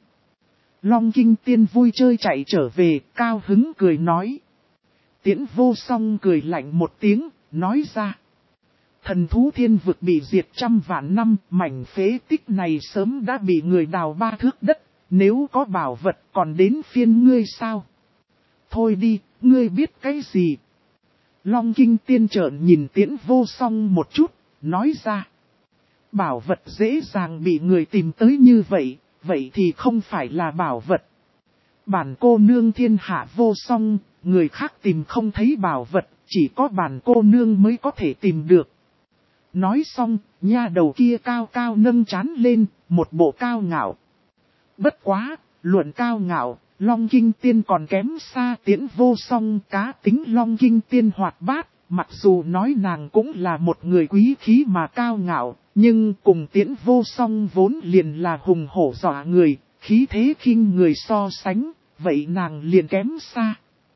Speaker 1: Long Kinh Tiên vui chơi chạy trở về, cao hứng cười nói. Tiễn Vô Song cười lạnh một tiếng, nói ra. Thần thú thiên vực bị diệt trăm vạn năm, mảnh phế tích này sớm đã bị người đào 3 thước đất, nếu có bảo vật còn đến phiên ngươi sao? Thôi đi, ngươi biết cái gì? Long Kinh Tiên trợn nhìn Tiễn Vô Song một chút, nói ra. Bảo vật dễ dàng bị người tìm tới như vậy, vậy thì không phải là bảo vật. Bản cô nương thiên hạ vô song, người khác tìm không thấy bảo vật, chỉ có bản cô nương mới có thể tìm được. Nói xong, nha đầu kia cao cao nâng trán lên, một bộ cao ngạo. Bất quá, luận cao ngạo, Long Kinh Tiên còn kém xa Tiễn Vô Song. Cá tính Long Kinh Tiên hoạt bát, mặc dù nói nàng cũng là một người quý khí mà cao ngạo, nhưng cùng Tiễn Vô Song vốn liền là hùng hổ dọa người, khí thế khinh người so sánh, vậy nàng liền kém xa.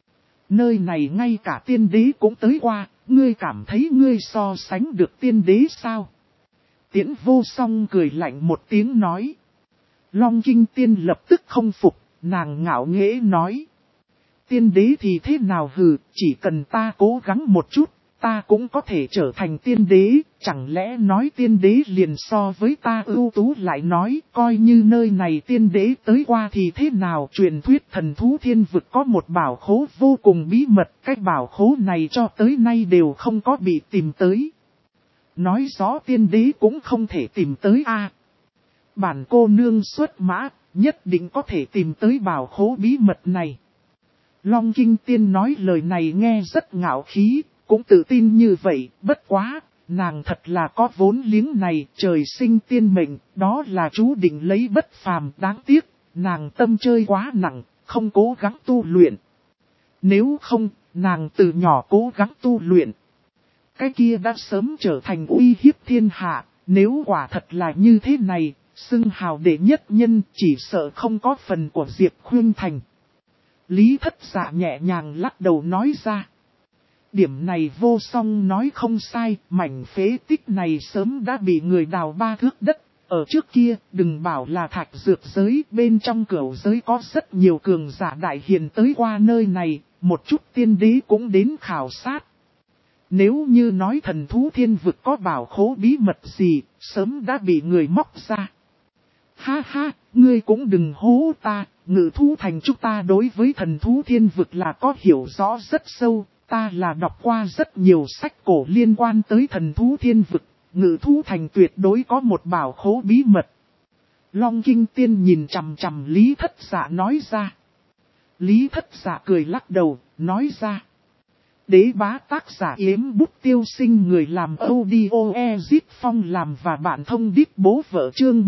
Speaker 1: Nơi này ngay cả tiên đế cũng tới qua, ngươi cảm thấy ngươi so sánh được tiên đế sao? Tiễn Vô Song cười lạnh một tiếng nói. Long Kinh Tiên lập tức không phục, nàng ngạo nghễ nói. Tiên đế thì thế nào hừ, chỉ cần ta cố gắng một chút, ta cũng có thể trở thành tiên đế, chẳng lẽ nói tiên đế liền so với ta ưu tú lại nói, coi như nơi này tiên đế tới qua thì thế nào. Truyền thuyết thần thú thiên vực có một bảo khố vô cùng bí mật, cái bảo khố này cho tới nay đều không có bị tìm tới. Nói rõ tiên đế cũng không thể tìm tới a. Bản cô nương xuất mã, nhất định có thể tìm tới bảo khố bí mật này. Long Kinh Tiên nói lời này nghe rất ngạo khí, cũng tự tin như vậy, bất quá, nàng thật là có vốn liếng này, trời sinh tiên mệnh, đó là chú định lấy bất phàm. Đáng tiếc, nàng tâm chơi quá nặng, không cố gắng tu luyện. Nếu không, nàng từ nhỏ cố gắng tu luyện, cái kia đã sớm trở thành uy hiếp thiên hạ. Nếu quả thật là như thế này, xưng hào đệ nhất nhân chỉ sợ không có phần của Diệp Khuynh Thành. Lý Thất Dạ nhẹ nhàng lắc đầu nói ra. Điểm này Vô Song nói không sai, mảnh phế tích này sớm đã bị người đào 3 thước đất. Ở trước kia, đừng bảo là thạch dược giới, bên trong cửu giới có rất nhiều cường giả đại hiền tới qua nơi này, một chút tiên đế cũng đến khảo sát. Nếu như nói thần thú thiên vực có bảo khố bí mật gì, sớm đã bị người móc ra. Ha ha, ngươi cũng đừng hố ta, Ngự Thú Thành chúng ta đối với thần thú thiên vực là có hiểu rõ rất sâu, ta là đọc qua rất nhiều sách cổ liên quan tới thần thú thiên vực, Ngự Thú Thành tuyệt đối có một bảo khố bí mật. Long Kinh Tiên nhìn chằm chằm Lý Thất Dạ nói ra. Lý Thất Dạ cười lắc đầu, nói ra. Đế bá tác giả Yếm Bút Tiêu Sinh, người làm audio Zip Phong làm và bạn thông điệp bố vợ chương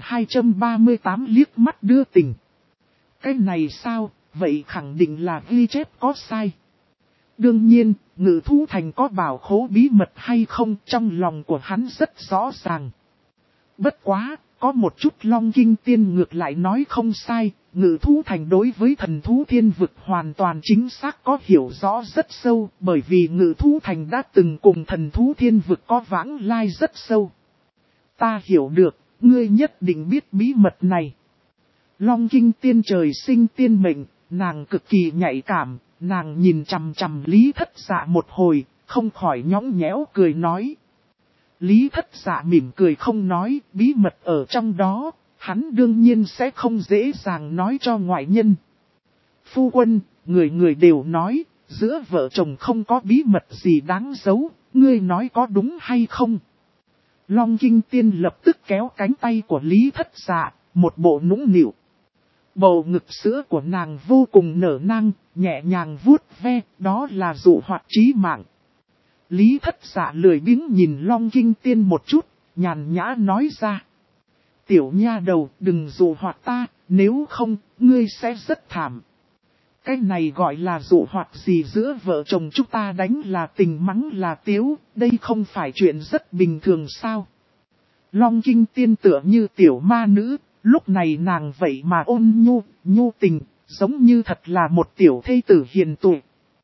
Speaker 1: 1238 liếc mắt đưa tình. Cái này sao, vậy khẳng định là ghi chép có sai. Đương nhiên, Ngự Thú Thành có bảo khố bí mật hay không trong lòng của hắn rất rõ ràng. Bất quá, có một chút Long Kinh Tiên ngược lại nói không sai, Ngự Thú Thành đối với thần thú thiên vực hoàn toàn chính xác có hiểu rõ rất sâu, bởi vì Ngự Thú Thành đã từng cùng thần thú thiên vực có vãng lai rất sâu. Ta hiểu được, ngươi nhất định biết bí mật này. Long Kinh Tiên trời sinh tiên mệnh, nàng cực kỳ nhạy cảm, nàng nhìn chằm chằm Lý Thất Dạ một hồi, không khỏi nhõng nhẽo cười nói. Lý Thất Dạ mỉm cười không nói, bí mật ở trong đó, hắn đương nhiên sẽ không dễ dàng nói cho ngoại nhân. Phu quân, người người đều nói, giữa vợ chồng không có bí mật gì đáng giấu, ngươi nói có đúng hay không? Long Kinh Tiên lập tức kéo cánh tay của Lý Thất Dạ, một bộ nũng nịu. Bầu ngực sữa của nàng vô cùng nở nang, nhẹ nhàng vuốt ve, đó là dụ hoạt trí mạng. Lý Thất Dạ lười biếng nhìn Long Kinh Tiên một chút, nhàn nhã nói ra. Tiểu nha đầu, đừng dụ hoạt ta, nếu không, ngươi sẽ rất thảm. Cái này gọi là dụ hoạt gì giữa vợ chồng chúng ta đánh là tình mắng là tiếu, đây không phải chuyện rất bình thường sao? Long Kinh Tiên tựa như tiểu ma nữ, lúc này nàng vậy mà ôn nhu tình, giống như thật là một tiểu thê tử hiền tuệ.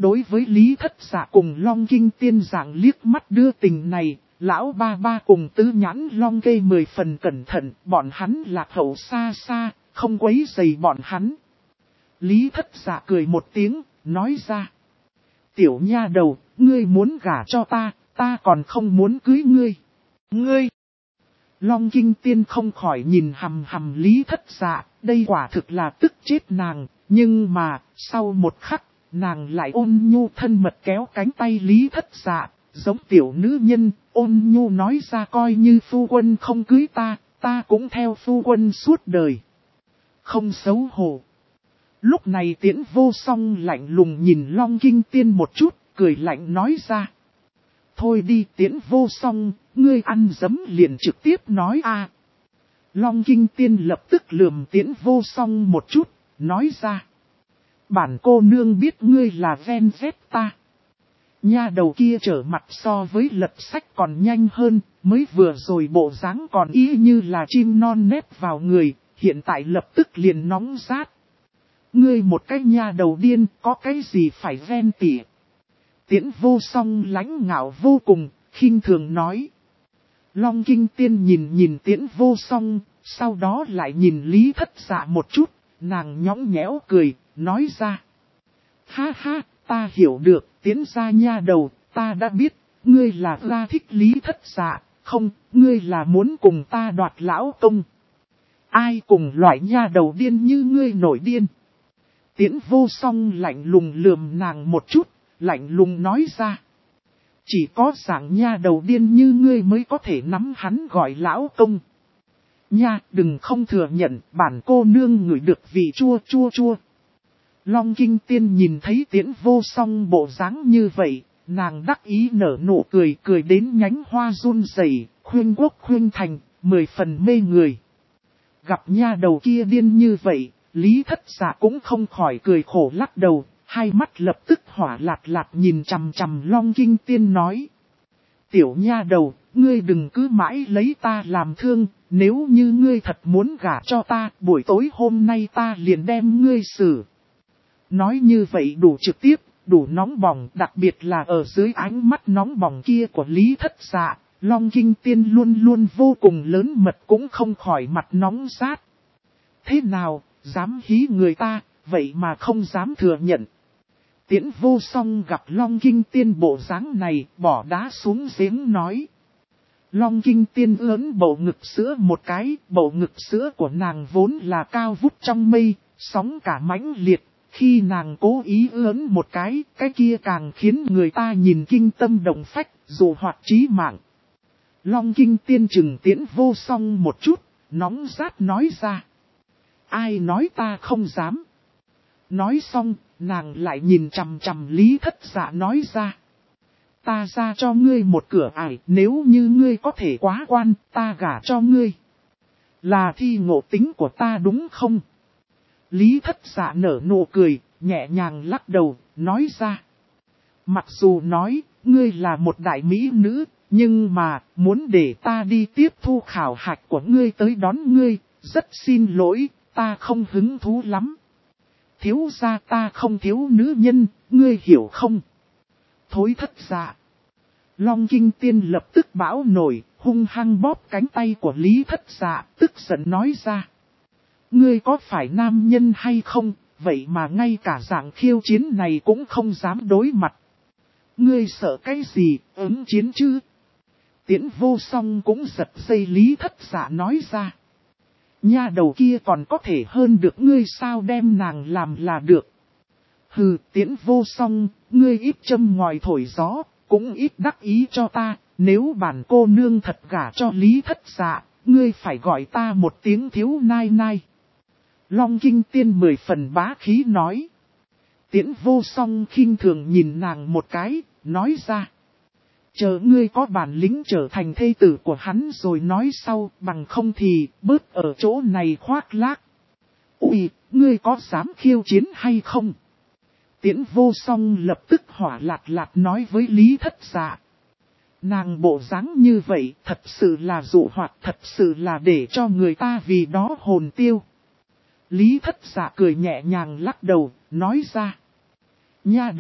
Speaker 1: Đối với Lý Thất Dạ cùng Long Kinh Tiên dạng liếc mắt đưa tình này, lão ba ba cùng tứ nhãn Long Kê 10 phần cẩn thận, bọn hắn lạc hậu xa xa, không quấy rầy bọn hắn. Lý Thất Dạ cười một tiếng, nói ra. Tiểu nha đầu, ngươi muốn gả cho ta còn không muốn cưới ngươi. Ngươi! Long Kinh Tiên không khỏi nhìn hằm hằm Lý Thất Dạ, đây quả thực là tức chết nàng, nhưng mà, sau một khắc, nàng lại ôn nhu thân mật kéo cánh tay Lý Thất Dạ, giống tiểu nữ nhân, ôn nhu nói ra coi như phu quân không cưới ta cũng theo phu quân suốt đời. Không xấu hổ. Lúc này Tiễn Vô Song lạnh lùng nhìn Long Kinh Tiên một chút, cười lạnh nói ra. Thôi đi Tiễn Vô Song, ngươi ăn dấm liền trực tiếp nói a. Long Kinh Tiên lập tức lườm Tiễn Vô Song một chút, nói ra. Bản cô nương biết ngươi là ven vét ta. Nha đầu kia trở mặt so với lật sách còn nhanh hơn, mới vừa rồi bộ dáng còn y như là chim non nép vào người, hiện tại lập tức liền nóng rát. Ngươi một cái nha đầu điên, có cái gì phải ven tỉ. Tiễn Vô Song lãnh ngạo vô cùng, khinh thường nói. Long Kinh Tiên nhìn Tiễn Vô Song, sau đó lại nhìn Lý Thất Dạ một chút, nàng nhõng nhẽo cười, nói ra. Ha ha, ta hiểu được, Tiễn gia nha đầu, ta đã biết, ngươi là ra thích Lý Thất Dạ, không, ngươi là muốn cùng ta đoạt lão công. Ai cùng loại nha đầu điên như ngươi nổi điên. Tiễn Vô Song lạnh lùng lườm nàng một chút, lạnh lùng nói ra. Chỉ có dạng nha đầu điên như ngươi mới có thể nắm hắn gọi lão công. Nha, đừng không thừa nhận, bản cô nương ngửi được vị chua. Long Kinh Tiên nhìn thấy Tiễn Vô Song bộ dáng như vậy, nàng đắc ý nở nụ cười đến nhánh hoa run rẩy, khuyên quốc khuyên thành, 10 phần mê người. Gặp nha đầu kia điên như vậy, Lý Thất Dạ cũng không khỏi cười khổ lắc đầu, hai mắt lập tức hỏa lạt nhìn chằm chằm Long Kinh Tiên nói. Tiểu nha đầu, ngươi đừng cứ mãi lấy ta làm thương, nếu như ngươi thật muốn gả cho ta, buổi tối hôm nay ta liền đem ngươi xử. Nói như vậy đủ trực tiếp, đủ nóng bỏng, đặc biệt là ở dưới ánh mắt nóng bỏng kia của Lý Thất Dạ, Long Kinh Tiên luôn luôn vô cùng lớn mật cũng không khỏi mặt nóng rát. Thế nào, dám hí người ta, vậy mà không dám thừa nhận. Tiễn Vô Song gặp Long Kinh Tiên bộ dáng này, bỏ đá xuống giếng nói. Long Kinh Tiên ớn bầu ngực sữa một cái, bầu ngực sữa của nàng vốn là cao vút trong mây, sóng cả mãnh liệt. Khi nàng cố ý ớn một cái kia càng khiến người ta nhìn kinh tâm động phách, dù hoạt chí mạng. Long Kinh Tiên chừng Tiễn Vô Song một chút, nóng rát nói ra. Ai nói ta không dám. Nói xong, nàng lại nhìn chằm chằm Lý Thất Dạ nói ra. Ta ra cho ngươi một cửa ải, nếu như ngươi có thể quá quan, ta gả cho ngươi. Là thi ngộ tính của ta đúng không? Lý Thất Dạ nở nụ cười, nhẹ nhàng lắc đầu, nói ra. Mặc dù nói, ngươi là một đại mỹ nữ, nhưng mà, muốn để ta đi tiếp thu khảo hạch của ngươi tới đón ngươi, rất xin lỗi, ta không hứng thú lắm. Thiếu gia ta không thiếu nữ nhân, ngươi hiểu không? Thối Thất Dạ. Long Kinh Tiên lập tức bão nổi, hung hăng bóp cánh tay của Lý Thất Dạ, tức giận nói ra. Ngươi có phải nam nhân hay không, vậy mà ngay cả dạng khiêu chiến này cũng không dám đối mặt. Ngươi sợ cái gì, ứng chiến chứ? Tiễn Vô Song cũng giật dây Lý Thất Dạ nói ra. Nha đầu kia còn có thể hơn được ngươi sao đem nàng làm là được. Hừ, Tiễn Vô Song, ngươi ít châm ngòi thổi gió, cũng ít đắc ý cho ta, nếu bản cô nương thật gả cho Lý Thất Dạ, ngươi phải gọi ta một tiếng thiếu nai nai. Long Kinh Tiên 10 phần bá khí nói. Tiễn Vô Song khinh thường nhìn nàng một cái, nói ra. Chờ ngươi có bản lĩnh trở thành thê tử của hắn rồi nói sau, bằng không thì bớt ở chỗ này khoác lác. Ui, ngươi có dám khiêu chiến hay không? Tiễn Vô Song lập tức hỏa lạt nói với Lý Thất Dạ. Nàng bộ dáng như vậy thật sự là dụ hoặc, thật sự là để cho người ta vì đó hồn tiêu. Lý Thất Dạ cười nhẹ nhàng lắc đầu, nói ra. Nha đầu,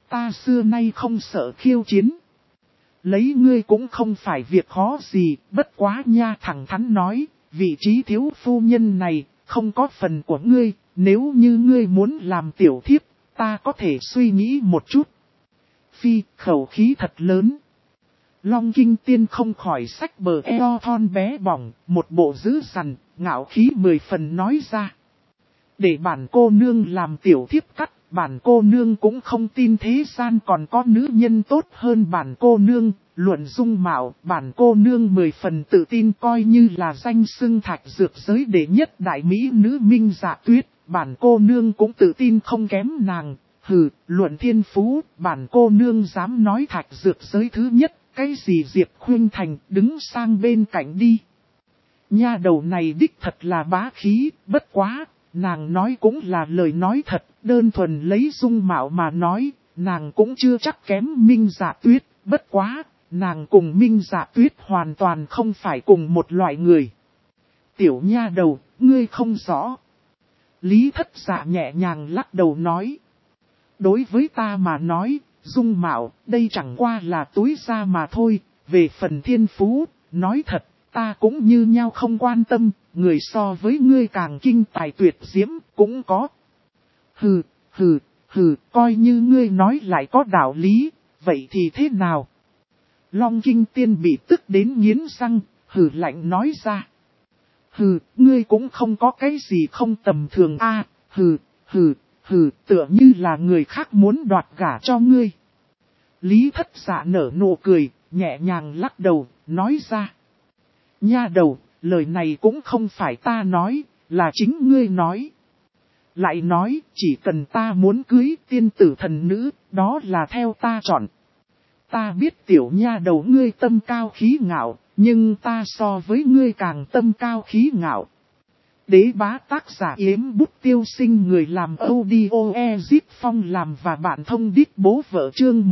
Speaker 1: Ta xưa nay không sợ khiêu chiến. Lấy ngươi cũng không phải việc khó gì, bất quá nha, thẳng thắn nói, vị trí thiếu phu nhân này, không có phần của ngươi, nếu như ngươi muốn làm tiểu thiếp, ta có thể suy nghĩ một chút. Phi, khẩu khí thật lớn. Long Kinh Tiên không khỏi xách bờ eo thon bé bỏng, một bộ dữ dằn, ngạo khí 10 phần nói ra. Để bản cô nương làm tiểu thiếp cắt, bản cô nương cũng không tin thế gian còn có nữ nhân tốt hơn bản cô nương. Luận dung mạo, bản cô nương 10 phần tự tin coi như là danh xưng thạch dược giới đệ nhất đại mỹ nữ Minh Dạ Tuyết, bản cô nương cũng tự tin không kém nàng. Hừ, luận thiên phú, bản cô nương dám nói thạch dược giới thứ nhất, cái gì Diệp Khuynh Thành, đứng sang bên cạnh đi. Nha đầu này đích thật là bá khí, bất quá, nàng nói cũng là lời nói thật, đơn thuần lấy dung mạo mà nói, nàng cũng chưa chắc kém Minh Dạ Tuyết, bất quá, nàng cùng Minh Dạ Tuyết hoàn toàn không phải cùng một loại người. Tiểu nha đầu, ngươi không rõ. Lý Thất Dạ nhẹ nhàng lắc đầu nói. Đối với ta mà nói, dung mạo, đây chẳng qua là túi da mà thôi, về phần thiên phú, nói thật, ta cũng như nhau không quan tâm, người so với ngươi càng kinh tài tuyệt diễm, cũng có. Hừ, hừ, hừ, coi như ngươi nói lại có đạo lý, vậy thì thế nào? Long Kinh Tiên bị tức đến nghiến răng, hừ lạnh nói ra. Hừ, ngươi cũng không có cái gì không tầm thường a, hừ, hừ, hừ, tựa như là người khác muốn đoạt gả cho ngươi. Lý Thất Dạ nở nụ cười, nhẹ nhàng lắc đầu, nói ra. Nha đầu, lời này cũng không phải ta nói, là chính ngươi nói. Lại nói, chỉ cần ta muốn cưới tiên tử thần nữ, đó là theo ta chọn. Ta biết tiểu nha đầu ngươi tâm cao khí ngạo, nhưng ta so với ngươi càng tâm cao khí ngạo. Đế bá tác giả Yếm Bút Tiêu Sinh, người làm audio Ezip Phong làm và bạn thông đít bố vợ chương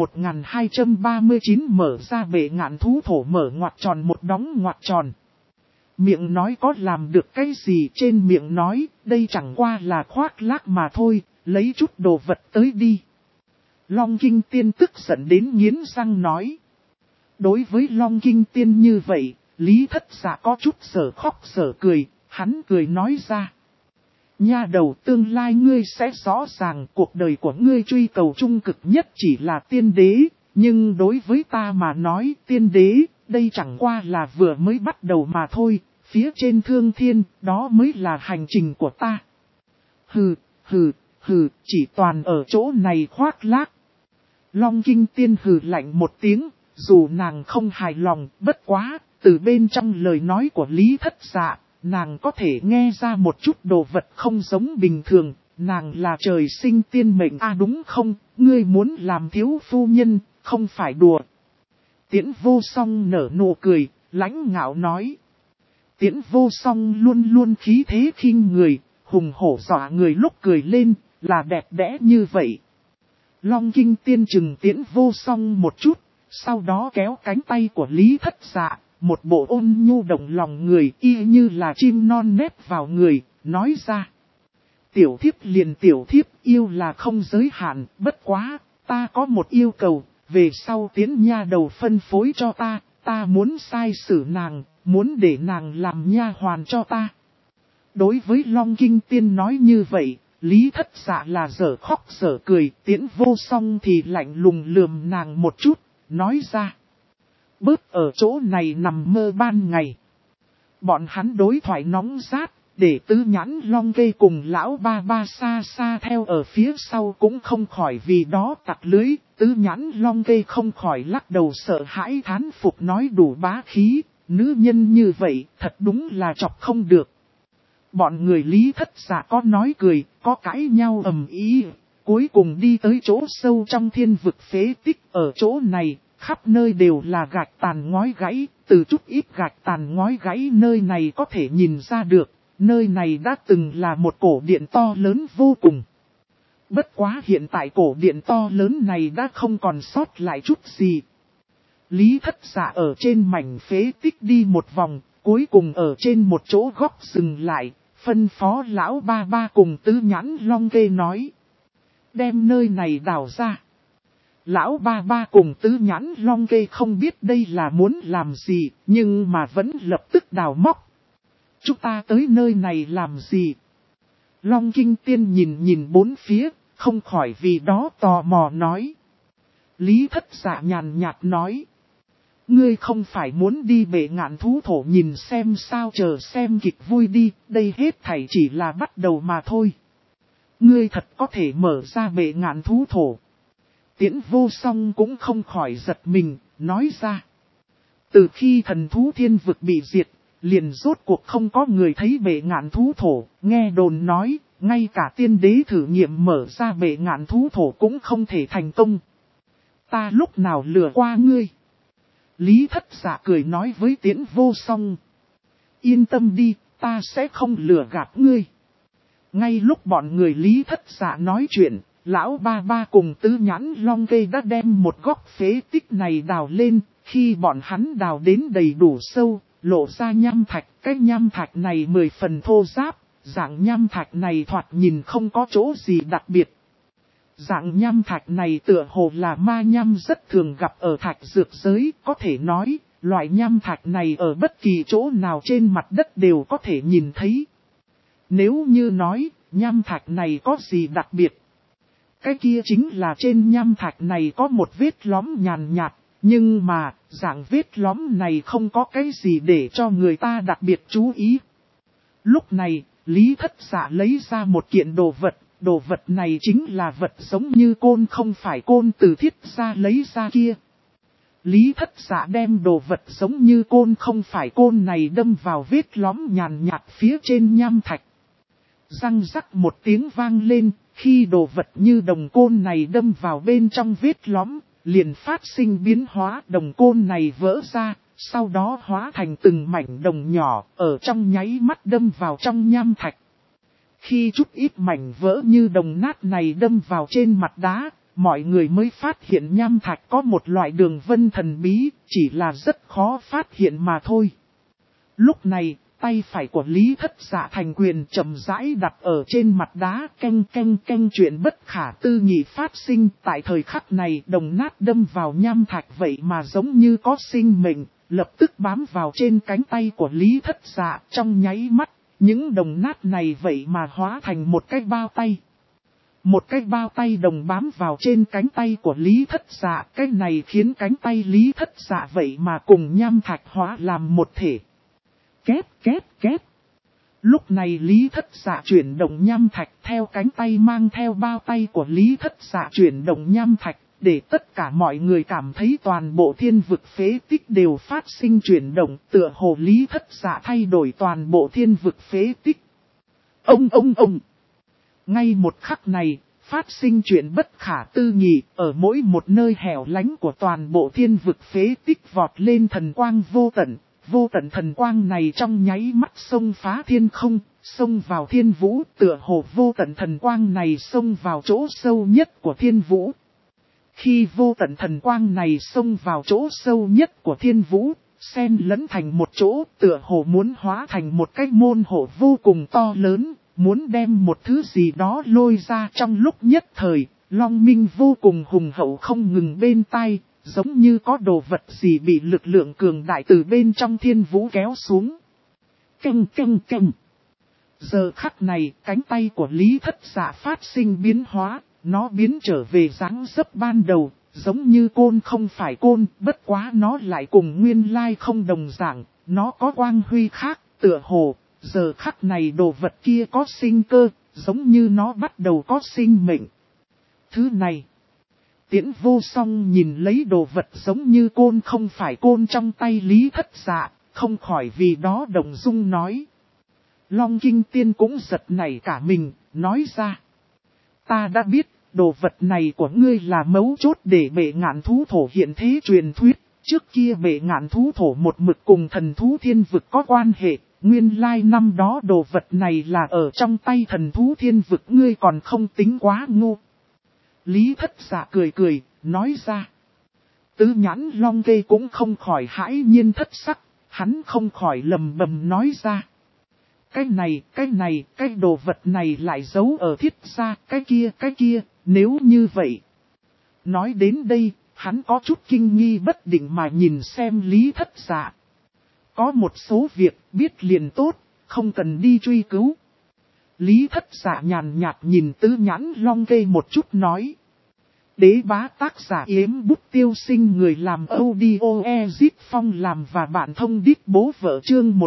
Speaker 1: 1239 mở ra bể ngạn thú thổ mở ngoặc tròn một đóng ngoặc tròn. Miệng nói có làm được cái gì trên miệng nói, đây chẳng qua là khoác lác mà thôi, lấy chút đồ vật tới đi. Long Kinh Tiên tức giận đến nghiến răng nói. Đối với Long Kinh Tiên như vậy, Lý Thất Dạ có chút sở khóc sở cười, hắn cười nói ra. Nha đầu, tương lai ngươi sẽ rõ ràng cuộc đời của ngươi truy cầu trung cực nhất chỉ là tiên đế, nhưng đối với ta mà nói tiên đế, đây chẳng qua là vừa mới bắt đầu mà thôi, phía trên thương thiên, đó mới là hành trình của ta. Hừ, hừ, hừ, chỉ toàn ở chỗ này khoác lác. Long Kinh Tiên hừ lạnh một tiếng, dù nàng không hài lòng, bất quá, từ bên trong lời nói của Lý Thất Dạ, nàng có thể nghe ra một chút đồ vật không giống bình thường, nàng là trời sinh tiên mệnh đúng không, ngươi muốn làm thiếu phu nhân, không phải đùa. Tiễn Vô Song nở nụ cười, lãnh ngạo nói. Tiễn Vô Song luôn luôn khí thế khinh người, hùng hổ dọa người lúc cười lên, là đẹp đẽ như vậy. Long Kinh Tiên chừng Tiễn Vô Song một chút, sau đó kéo cánh tay của Lý Thất Dạ, một bộ ôn nhu động lòng người y như là chim non nép vào người, nói ra. Tiểu thiếp liền tiểu thiếp, yêu là không giới hạn, bất quá, ta có một yêu cầu, về sau Tiễn nha đầu phân phối cho ta muốn sai xử nàng, muốn để nàng làm nha hoàn cho ta. Đối với Long Kinh Tiên nói như vậy, Lý Thất Dạ là dở khóc dở cười, Tiễn Vô Song thì lạnh lùng lườm nàng một chút, nói ra. Bớt ở chỗ này nằm mơ ban ngày. Bọn hắn đối thoại nóng rát, để Tứ Nhãn Long Kê cùng lão ba ba xa xa theo ở phía sau cũng không khỏi vì đó tặc lưới. Tứ Nhãn Long Kê không khỏi lắc đầu sợ hãi thán phục nói đủ bá khí, nữ nhân như vậy thật đúng là chọc không được. Bọn người Lý Thất Dạ có nói cười, có cãi nhau ầm ĩ, cuối cùng đi tới chỗ sâu trong thiên vực phế tích. Ở chỗ này, khắp nơi đều là gạch tàn ngói gãy, từ chút ít gạch tàn ngói gãy nơi này có thể nhìn ra được, nơi này đã từng là một cổ điện to lớn vô cùng. Bất quá hiện tại cổ điện to lớn này đã không còn sót lại chút gì. Lý Thất Dạ ở trên mảnh phế tích đi một vòng, cuối cùng ở trên một chỗ góc dừng lại, phân phó lão ba ba cùng Tứ Nhãn Long Kê nói. Đem nơi này đào ra. Lão ba ba cùng Tứ Nhãn Long Kê không biết đây là muốn làm gì, nhưng mà vẫn lập tức đào móc. Chúng ta tới nơi này làm gì? Long Kinh Tiên nhìn bốn phía, không khỏi vì đó tò mò nói. Lý Thất Dạ nhàn nhạt nói. Ngươi không phải muốn đi Bệ Ngạn Thú Thổ nhìn xem sao, chờ xem kịch vui đi, đây hết thảy chỉ là bắt đầu mà thôi. Ngươi thật có thể mở ra Bệ Ngạn Thú Thổ. Tiễn Vô Song cũng không khỏi giật mình, nói ra. Từ khi thần thú thiên vực bị diệt, liền rốt cuộc không có người thấy Bệ Ngạn Thú Thổ, nghe đồn nói, ngay cả tiên đế thử nghiệm mở ra Bệ Ngạn Thú Thổ cũng không thể thành công. Ta lúc nào lừa qua ngươi? Lý Thất Dạ cười nói với Tiễn Vô Song. Yên tâm đi, ta sẽ không lừa gạt ngươi. Ngay lúc bọn người Lý Thất Dạ nói chuyện, Lão ba ba cùng Tứ Nhãn Long Kê đã đem một góc phế tích này đào lên. Khi bọn hắn đào đến đầy đủ sâu, lộ ra nham thạch. Cái nham thạch này 10 phần thô ráp, dạng nham thạch này thoạt nhìn không có chỗ gì đặc biệt. Dạng nham thạch này tựa hồ là ma nham rất thường gặp ở thạch dược giới, có thể nói, loại nham thạch này ở bất kỳ chỗ nào trên mặt đất đều có thể nhìn thấy. Nếu như nói, nham thạch này có gì đặc biệt? Cái kia chính là trên nham thạch này có một vết lõm nhàn nhạt, nhưng mà, dạng vết lõm này không có cái gì để cho người ta đặc biệt chú ý. Lúc này, Lý Thất Dạ lấy ra một kiện đồ vật. Đồ vật này chính là vật giống như côn, không phải côn từ thiết ra lấy ra kia. Lý Thất Dạ đem đồ vật giống như côn không phải côn này đâm vào vết lõm nhàn nhạt phía trên nham thạch. Răng rắc một tiếng vang lên, khi đồ vật như đồng côn này đâm vào bên trong vết lõm, liền phát sinh biến hóa, đồng côn này vỡ ra, sau đó hóa thành từng mảnh đồng nhỏ, ở trong nháy mắt đâm vào trong nham thạch. Khi chút ít mảnh vỡ như đồng nát này đâm vào trên mặt đá, mọi người mới phát hiện nham thạch có một loại đường vân thần bí, chỉ là rất khó phát hiện mà thôi. Lúc này, tay phải của Lý Thất Dạ thành quyền chậm rãi đặt ở trên mặt đá, canh chuyện bất khả tư nghị phát sinh. Tại thời khắc này, đồng nát đâm vào nham thạch vậy mà giống như có sinh mệnh, lập tức bám vào trên cánh tay của Lý Thất Dạ trong nháy mắt. Những đồng nát này vậy mà hóa thành một cái bao tay. Một cái bao tay đồng bám vào trên cánh tay của Lý Thất Dạ. Cái này khiến cánh tay Lý Thất Dạ vậy mà cùng nham thạch hóa làm một thể. Két. Lúc này Lý Thất Dạ chuyển động nham thạch theo cánh tay mang theo bao tay của Lý Thất Dạ chuyển động nham thạch. Để tất cả mọi người cảm thấy toàn bộ thiên vực phế tích đều phát sinh chuyển động, tựa hồ Lý Thất Dạ thay đổi toàn bộ thiên vực phế tích. Ông. Ngay một khắc này, phát sinh chuyện bất khả tư nghị, ở mỗi một nơi hẻo lánh của toàn bộ thiên vực phế tích vọt lên thần quang vô tận. Vô tận thần quang này trong nháy mắt xông phá thiên không, xông vào thiên vũ, tựa hồ vô tận thần quang này xông vào chỗ sâu nhất của thiên vũ. Khi vô tận thần quang này xông vào chỗ sâu nhất của thiên vũ, xen lẫn thành một chỗ, tựa hồ muốn hóa thành một cái môn hộ vô cùng to lớn, muốn đem một thứ gì đó lôi ra. Trong lúc nhất thời, long minh vô cùng hùng hậu không ngừng bên tai, giống như có đồ vật gì bị lực lượng cường đại từ bên trong thiên vũ kéo xuống. Canh. Giờ khắc này, cánh tay của Lý Thất Dạ phát sinh biến hóa. Nó biến trở về dáng dấp ban đầu, giống như côn không phải côn, bất quá nó lại cùng nguyên lai không đồng dạng, nó có quang huy khác, tựa hồ, giờ khắc này đồ vật kia có sinh cơ, giống như nó bắt đầu có sinh mệnh. Thứ này, Tiễn Vô Song nhìn lấy đồ vật giống như côn không phải côn trong tay Lý Thất Dạ, không khỏi vì đó động dung nói. Long Kinh Tiên cũng giật nảy cả mình, nói ra. Ta đã biết, đồ vật này của ngươi là mấu chốt để Bệ Ngạn Thú Thổ hiện thế truyền thuyết. Trước kia Bệ Ngạn Thú Thổ một mực cùng thần thú thiên vực có quan hệ. Nguyên lai năm đó đồ vật này là ở trong tay thần thú thiên vực, ngươi còn không tính quá ngu. Lý Thất Dạ cười, nói ra. Tứ Nhãn Long Kê cũng không khỏi hãi nhiên thất sắc, hắn không khỏi lầm bầm nói ra. Cái đồ vật này lại giấu ở thiết gia, cái kia, nếu như vậy. Nói đến đây, hắn có chút kinh nghi bất định mà nhìn xem Lý Thất Dạ. Có một số việc biết liền tốt, không cần đi truy cứu. Lý Thất Dạ nhàn nhạt nhìn Tứ Nhãn Long Kê một chút nói. Đế bá tác giả Yếm Bút Tiêu Sinh, người làm audio Ezit Phong làm và bạn thông đít bố vợ, chương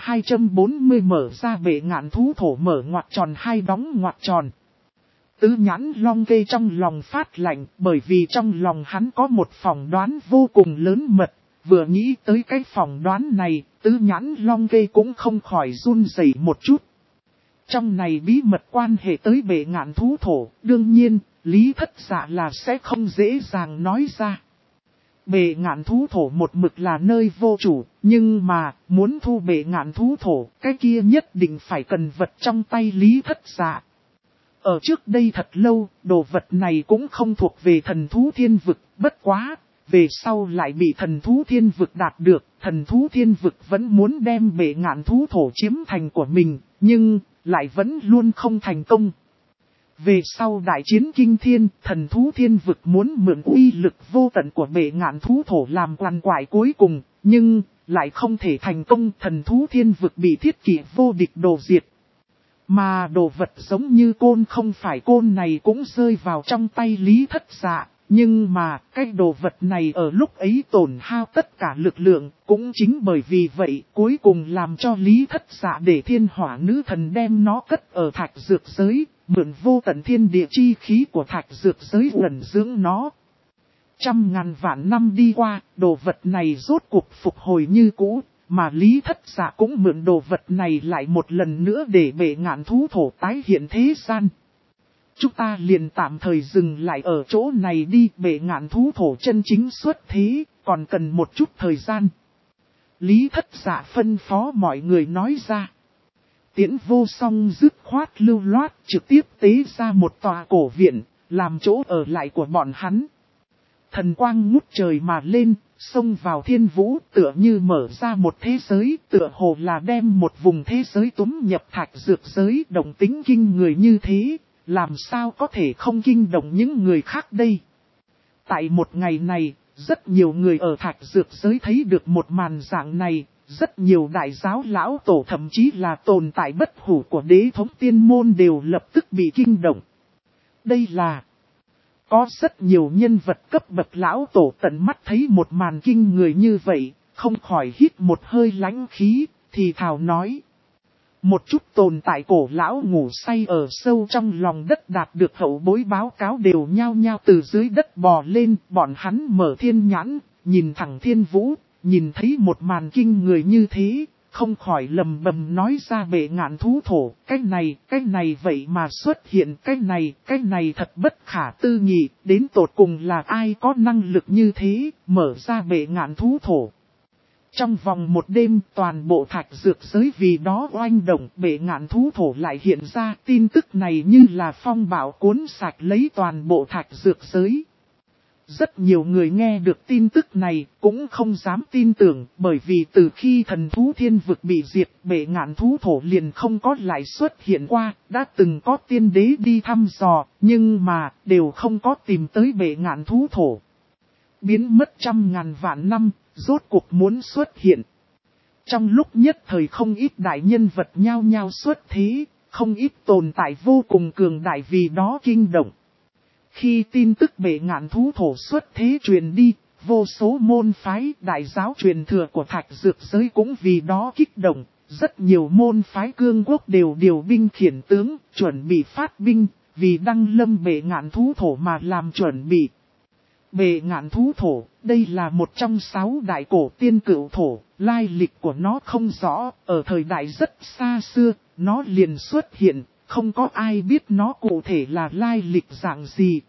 Speaker 1: 1240 mở ra bệ ngạn thú thổ, mở ngoặc tròn hai đóng ngoặc tròn. Tứ Nhãn Long Kê trong lòng phát lạnh, bởi vì trong lòng hắn có một phỏng đoán vô cùng lớn mật. Vừa nghĩ tới cái phỏng đoán này, Tứ Nhãn Long Kê cũng không khỏi run rẩy một chút. Trong này bí mật quan hệ tới bệ ngạn thú thổ, đương nhiên, Lý Thất Dạ là sẽ không dễ dàng nói ra. Bệ ngạn thú thổ một mực là nơi vô chủ, nhưng mà, muốn thu bệ ngạn thú thổ, cái kia nhất định phải cần vật trong tay Lý Thất Dạ. Ở trước đây thật lâu, đồ vật này cũng không thuộc về thần thú thiên vực, bất quá, về sau lại bị thần thú thiên vực đạt được, thần thú thiên vực vẫn muốn đem bệ ngạn thú thổ chiếm thành của mình, nhưng lại vẫn luôn không thành công. Về sau đại chiến kinh thiên, thần thú thiên vực muốn mượn uy lực vô tận của bệ ngạn thú thổ làm quan quại cuối cùng, nhưng lại không thể thành công, thần thú thiên vực bị thiết kỷ vô địch đồ diệt. Mà đồ vật giống như côn không phải côn này cũng rơi vào trong tay Lý Thất Dạ, nhưng mà cái đồ vật này ở lúc ấy tổn hao tất cả lực lượng, cũng chính bởi vì vậy cuối cùng làm cho Lý Thất Dạ để thiên hỏa nữ thần đem nó cất ở thạch dược giới, mượn vô tận thiên địa chi khí của thạch dược giới ẩn dưỡng nó. Trăm ngàn vạn năm đi qua, đồ vật này rốt cuộc phục hồi như cũ, mà Lý Thất Dạ cũng mượn đồ vật này lại một lần nữa để bệ ngạn thú thổ tái hiện thế gian. Chúng ta liền tạm thời dừng lại ở chỗ này đi, bệ ngạn thú thổ chân chính xuất thế, còn cần một chút thời gian. Lý Thất Dạ phân phó mọi người nói ra. Tiễn Vô Song dứt khoát lưu loát trực tiếp tế ra một tòa cổ viện, làm chỗ ở lại của bọn hắn. Thần quang ngút trời mà lên, xông vào thiên vũ, tựa như mở ra một thế giới, tựa hồ là đem một vùng thế giới túm nhập thạch dược giới, động tính kinh người như thế, làm sao có thể không kinh động những người khác đây. Tại một ngày này, rất nhiều người ở thạch dược giới thấy được một màn dạng này, rất nhiều đại giáo lão tổ thậm chí là tồn tại bất hủ của đế thống tiên môn đều lập tức bị kinh động. Đây là... Có rất nhiều nhân vật cấp bậc lão tổ tận mắt thấy một màn kinh người như vậy, không khỏi hít một hơi lãnh khí, thì thào nói. Một chút tồn tại cổ lão ngủ say ở sâu trong lòng đất đạt được hậu bối báo cáo đều nhao nhao từ dưới đất bò lên, bọn hắn mở thiên nhãn, nhìn thẳng thiên vũ, nhìn thấy một màn kinh người như thế. Không khỏi lầm bầm nói ra bệ ngạn thú thổ, cái này vậy mà xuất hiện, cái này thật bất khả tư nghị, đến tột cùng là ai có năng lực như thế, mở ra bệ ngạn thú thổ. Trong vòng một đêm toàn bộ thạch dược giới vì đó oanh động, bệ ngạn thú thổ lại hiện ra, tin tức này như là phong bão cuốn sạch lấy toàn bộ thạch dược giới. Rất nhiều người nghe được tin tức này cũng không dám tin tưởng, bởi vì từ khi thần thú thiên vực bị diệt, bệ ngạn thú thổ liền không có lại xuất hiện qua, đã từng có tiên đế đi thăm dò, nhưng mà đều không có tìm tới bệ ngạn thú thổ. Biến mất trăm ngàn vạn năm, rốt cuộc muốn xuất hiện. Trong lúc nhất thời không ít đại nhân vật nhao nhao xuất thế, không ít tồn tại vô cùng cường đại vì đó kinh động. Khi tin tức bệ ngạn thú thổ xuất thế truyền đi, vô số môn phái đại giáo truyền thừa của thạch dược giới cũng vì đó kích động. Rất nhiều môn phái cương quốc đều điều binh khiển tướng, chuẩn bị phát binh, vì đăng lâm bệ ngạn thú thổ mà làm chuẩn bị. Bệ ngạn thú thổ, đây là một trong 6 đại cổ tiên cửu thổ, lai lịch của nó không rõ, ở thời đại rất xa xưa, nó liền xuất hiện. Không có ai biết nó cụ thể là lai lịch dạng gì.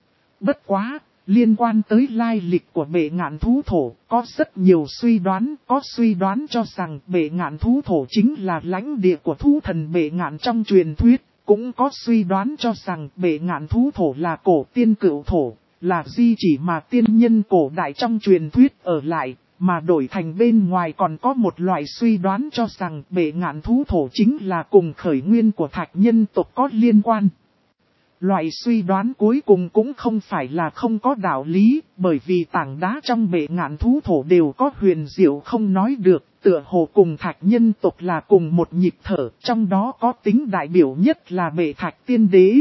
Speaker 1: Bất quá, liên quan tới lai lịch của bệ ngạn thú thổ, có rất nhiều suy đoán, có suy đoán cho rằng bệ ngạn thú thổ chính là lãnh địa của thú thần bệ ngạn trong truyền thuyết, cũng có suy đoán cho rằng bệ ngạn thú thổ là cổ tiên cửu thổ, là di chỉ mà tiên nhân cổ đại trong truyền thuyết ở lại. Mà đổi thành bên ngoài còn có một loại suy đoán cho rằng bệ ngạn thú thổ chính là cùng khởi nguyên của thạch nhân tộc có liên quan. Loại suy đoán cuối cùng cũng không phải là không có đạo lý, bởi vì tảng đá trong bệ ngạn thú thổ đều có huyền diệu không nói được, tựa hồ cùng thạch nhân tộc là cùng một nhịp thở, trong đó có tính đại biểu nhất là bệ thạch tiên đế.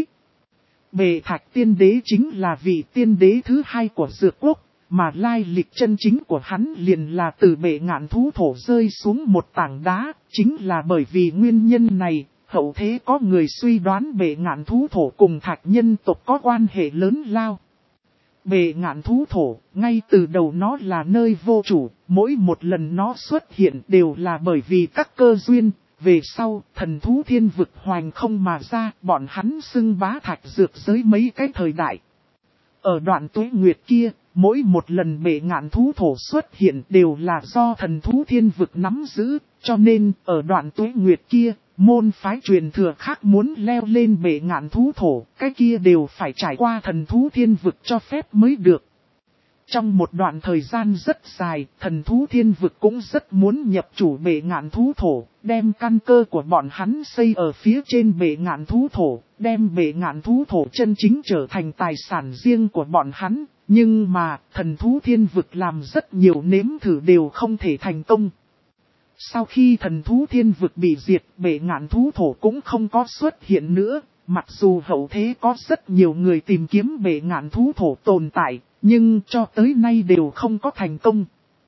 Speaker 1: Bệ thạch tiên đế chính là vị tiên đế thứ hai của Dược Quốc, mà lai lịch chân chính của hắn liền là từ bệ ngạn thú thổ rơi xuống một tảng đá, chính là bởi vì nguyên nhân này. Hậu thế có người suy đoán bệ ngạn thú thổ cùng thạch nhân tộc có quan hệ lớn lao. Bệ ngạn thú thổ, ngay từ đầu nó là nơi vô chủ, mỗi một lần nó xuất hiện đều là bởi vì các cơ duyên. Về sau, thần thú thiên vực hoành không mà ra, bọn hắn xưng bá thạch dược giới mấy cái thời đại. Ở đoạn tuế nguyệt kia, mỗi một lần bệ ngạn thú thổ xuất hiện đều là do thần thú thiên vực nắm giữ, cho nên ở đoạn tuế nguyệt kia, môn phái truyền thừa khác muốn leo lên bệ ngạn thú thổ, cái kia đều phải trải qua thần thú thiên vực cho phép mới được. Trong một đoạn thời gian rất dài, thần thú thiên vực cũng rất muốn nhập chủ bệ ngạn thú thổ, đem căn cơ của bọn hắn xây ở phía trên bệ ngạn thú thổ, đem bệ ngạn thú thổ chân chính trở thành tài sản riêng của bọn hắn. Nhưng mà, thần thú thiên vực làm rất nhiều nếm thử đều không thể thành công. Sau khi thần thú thiên vực bị diệt, bệ ngạn thú thổ cũng không có xuất hiện nữa. Mặc dù hậu thế có rất nhiều người tìm kiếm bệ ngạn thú thổ tồn tại, nhưng cho tới nay đều không có thành công.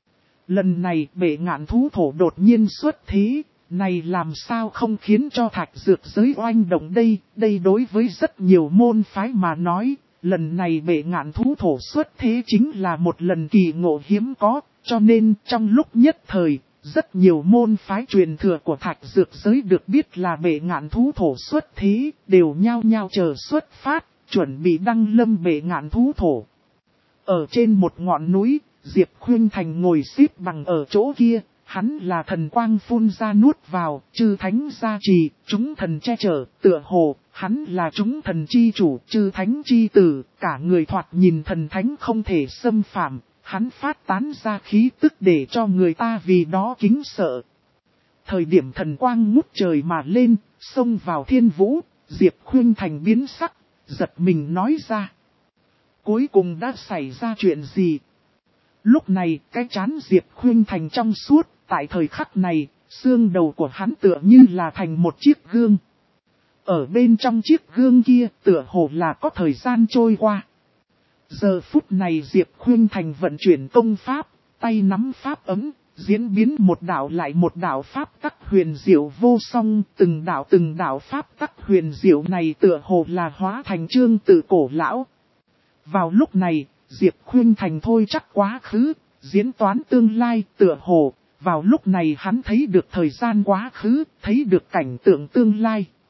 Speaker 1: Lần này bệ ngạn thú thổ đột nhiên xuất thế, này làm sao không khiến cho thạch dược giới oanh động đây. Đây đối với rất nhiều môn phái mà nói, lần này bệ ngạn thú thổ xuất thế chính là một lần kỳ ngộ hiếm có, cho nên trong lúc nhất thời, rất nhiều môn phái truyền thừa của thạch dược giới được biết là bệ ngạn thú thổ xuất thế, đều nhao nhao chờ xuất phát, chuẩn bị đăng lâm bệ ngạn thú thổ. Ở trên một ngọn núi, Diệp Khuynh Thành ngồi xếp bằng ở chỗ kia, hắn là thần quang phun ra nuốt vào, chư thánh gia trì, chúng thần che chở, tựa hồ, hắn là chúng thần chi chủ, chư thánh chi tử, cả người thoạt nhìn thần thánh không thể xâm phạm. Hắn phát tán ra khí tức để cho người ta vì đó kính sợ. Thời điểm thần quang ngút trời mà lên, xông vào thiên vũ, Diệp Khuynh Thành biến sắc, giật mình nói ra. Cuối cùng đã xảy ra chuyện gì? Lúc này, cái trán Diệp Khuynh Thành trong suốt, tại thời khắc này, xương đầu của hắn tựa như là thành một chiếc gương. Ở bên trong chiếc gương kia, tựa hồ là có thời gian trôi qua. Giờ phút này Diệp Khuynh Thành vận chuyển công pháp, tay nắm pháp ấm, diễn biến một đạo lại một đạo pháp tắc huyền diệu vô song, từng đạo pháp tắc huyền diệu này tựa hồ là hóa thành chương tự cổ lão. Vào lúc này, Diệp Khuynh Thành thôi chắc quá khứ, diễn toán tương lai tựa hồ, vào lúc này hắn thấy được thời gian quá khứ, thấy được cảnh tượng tương lai.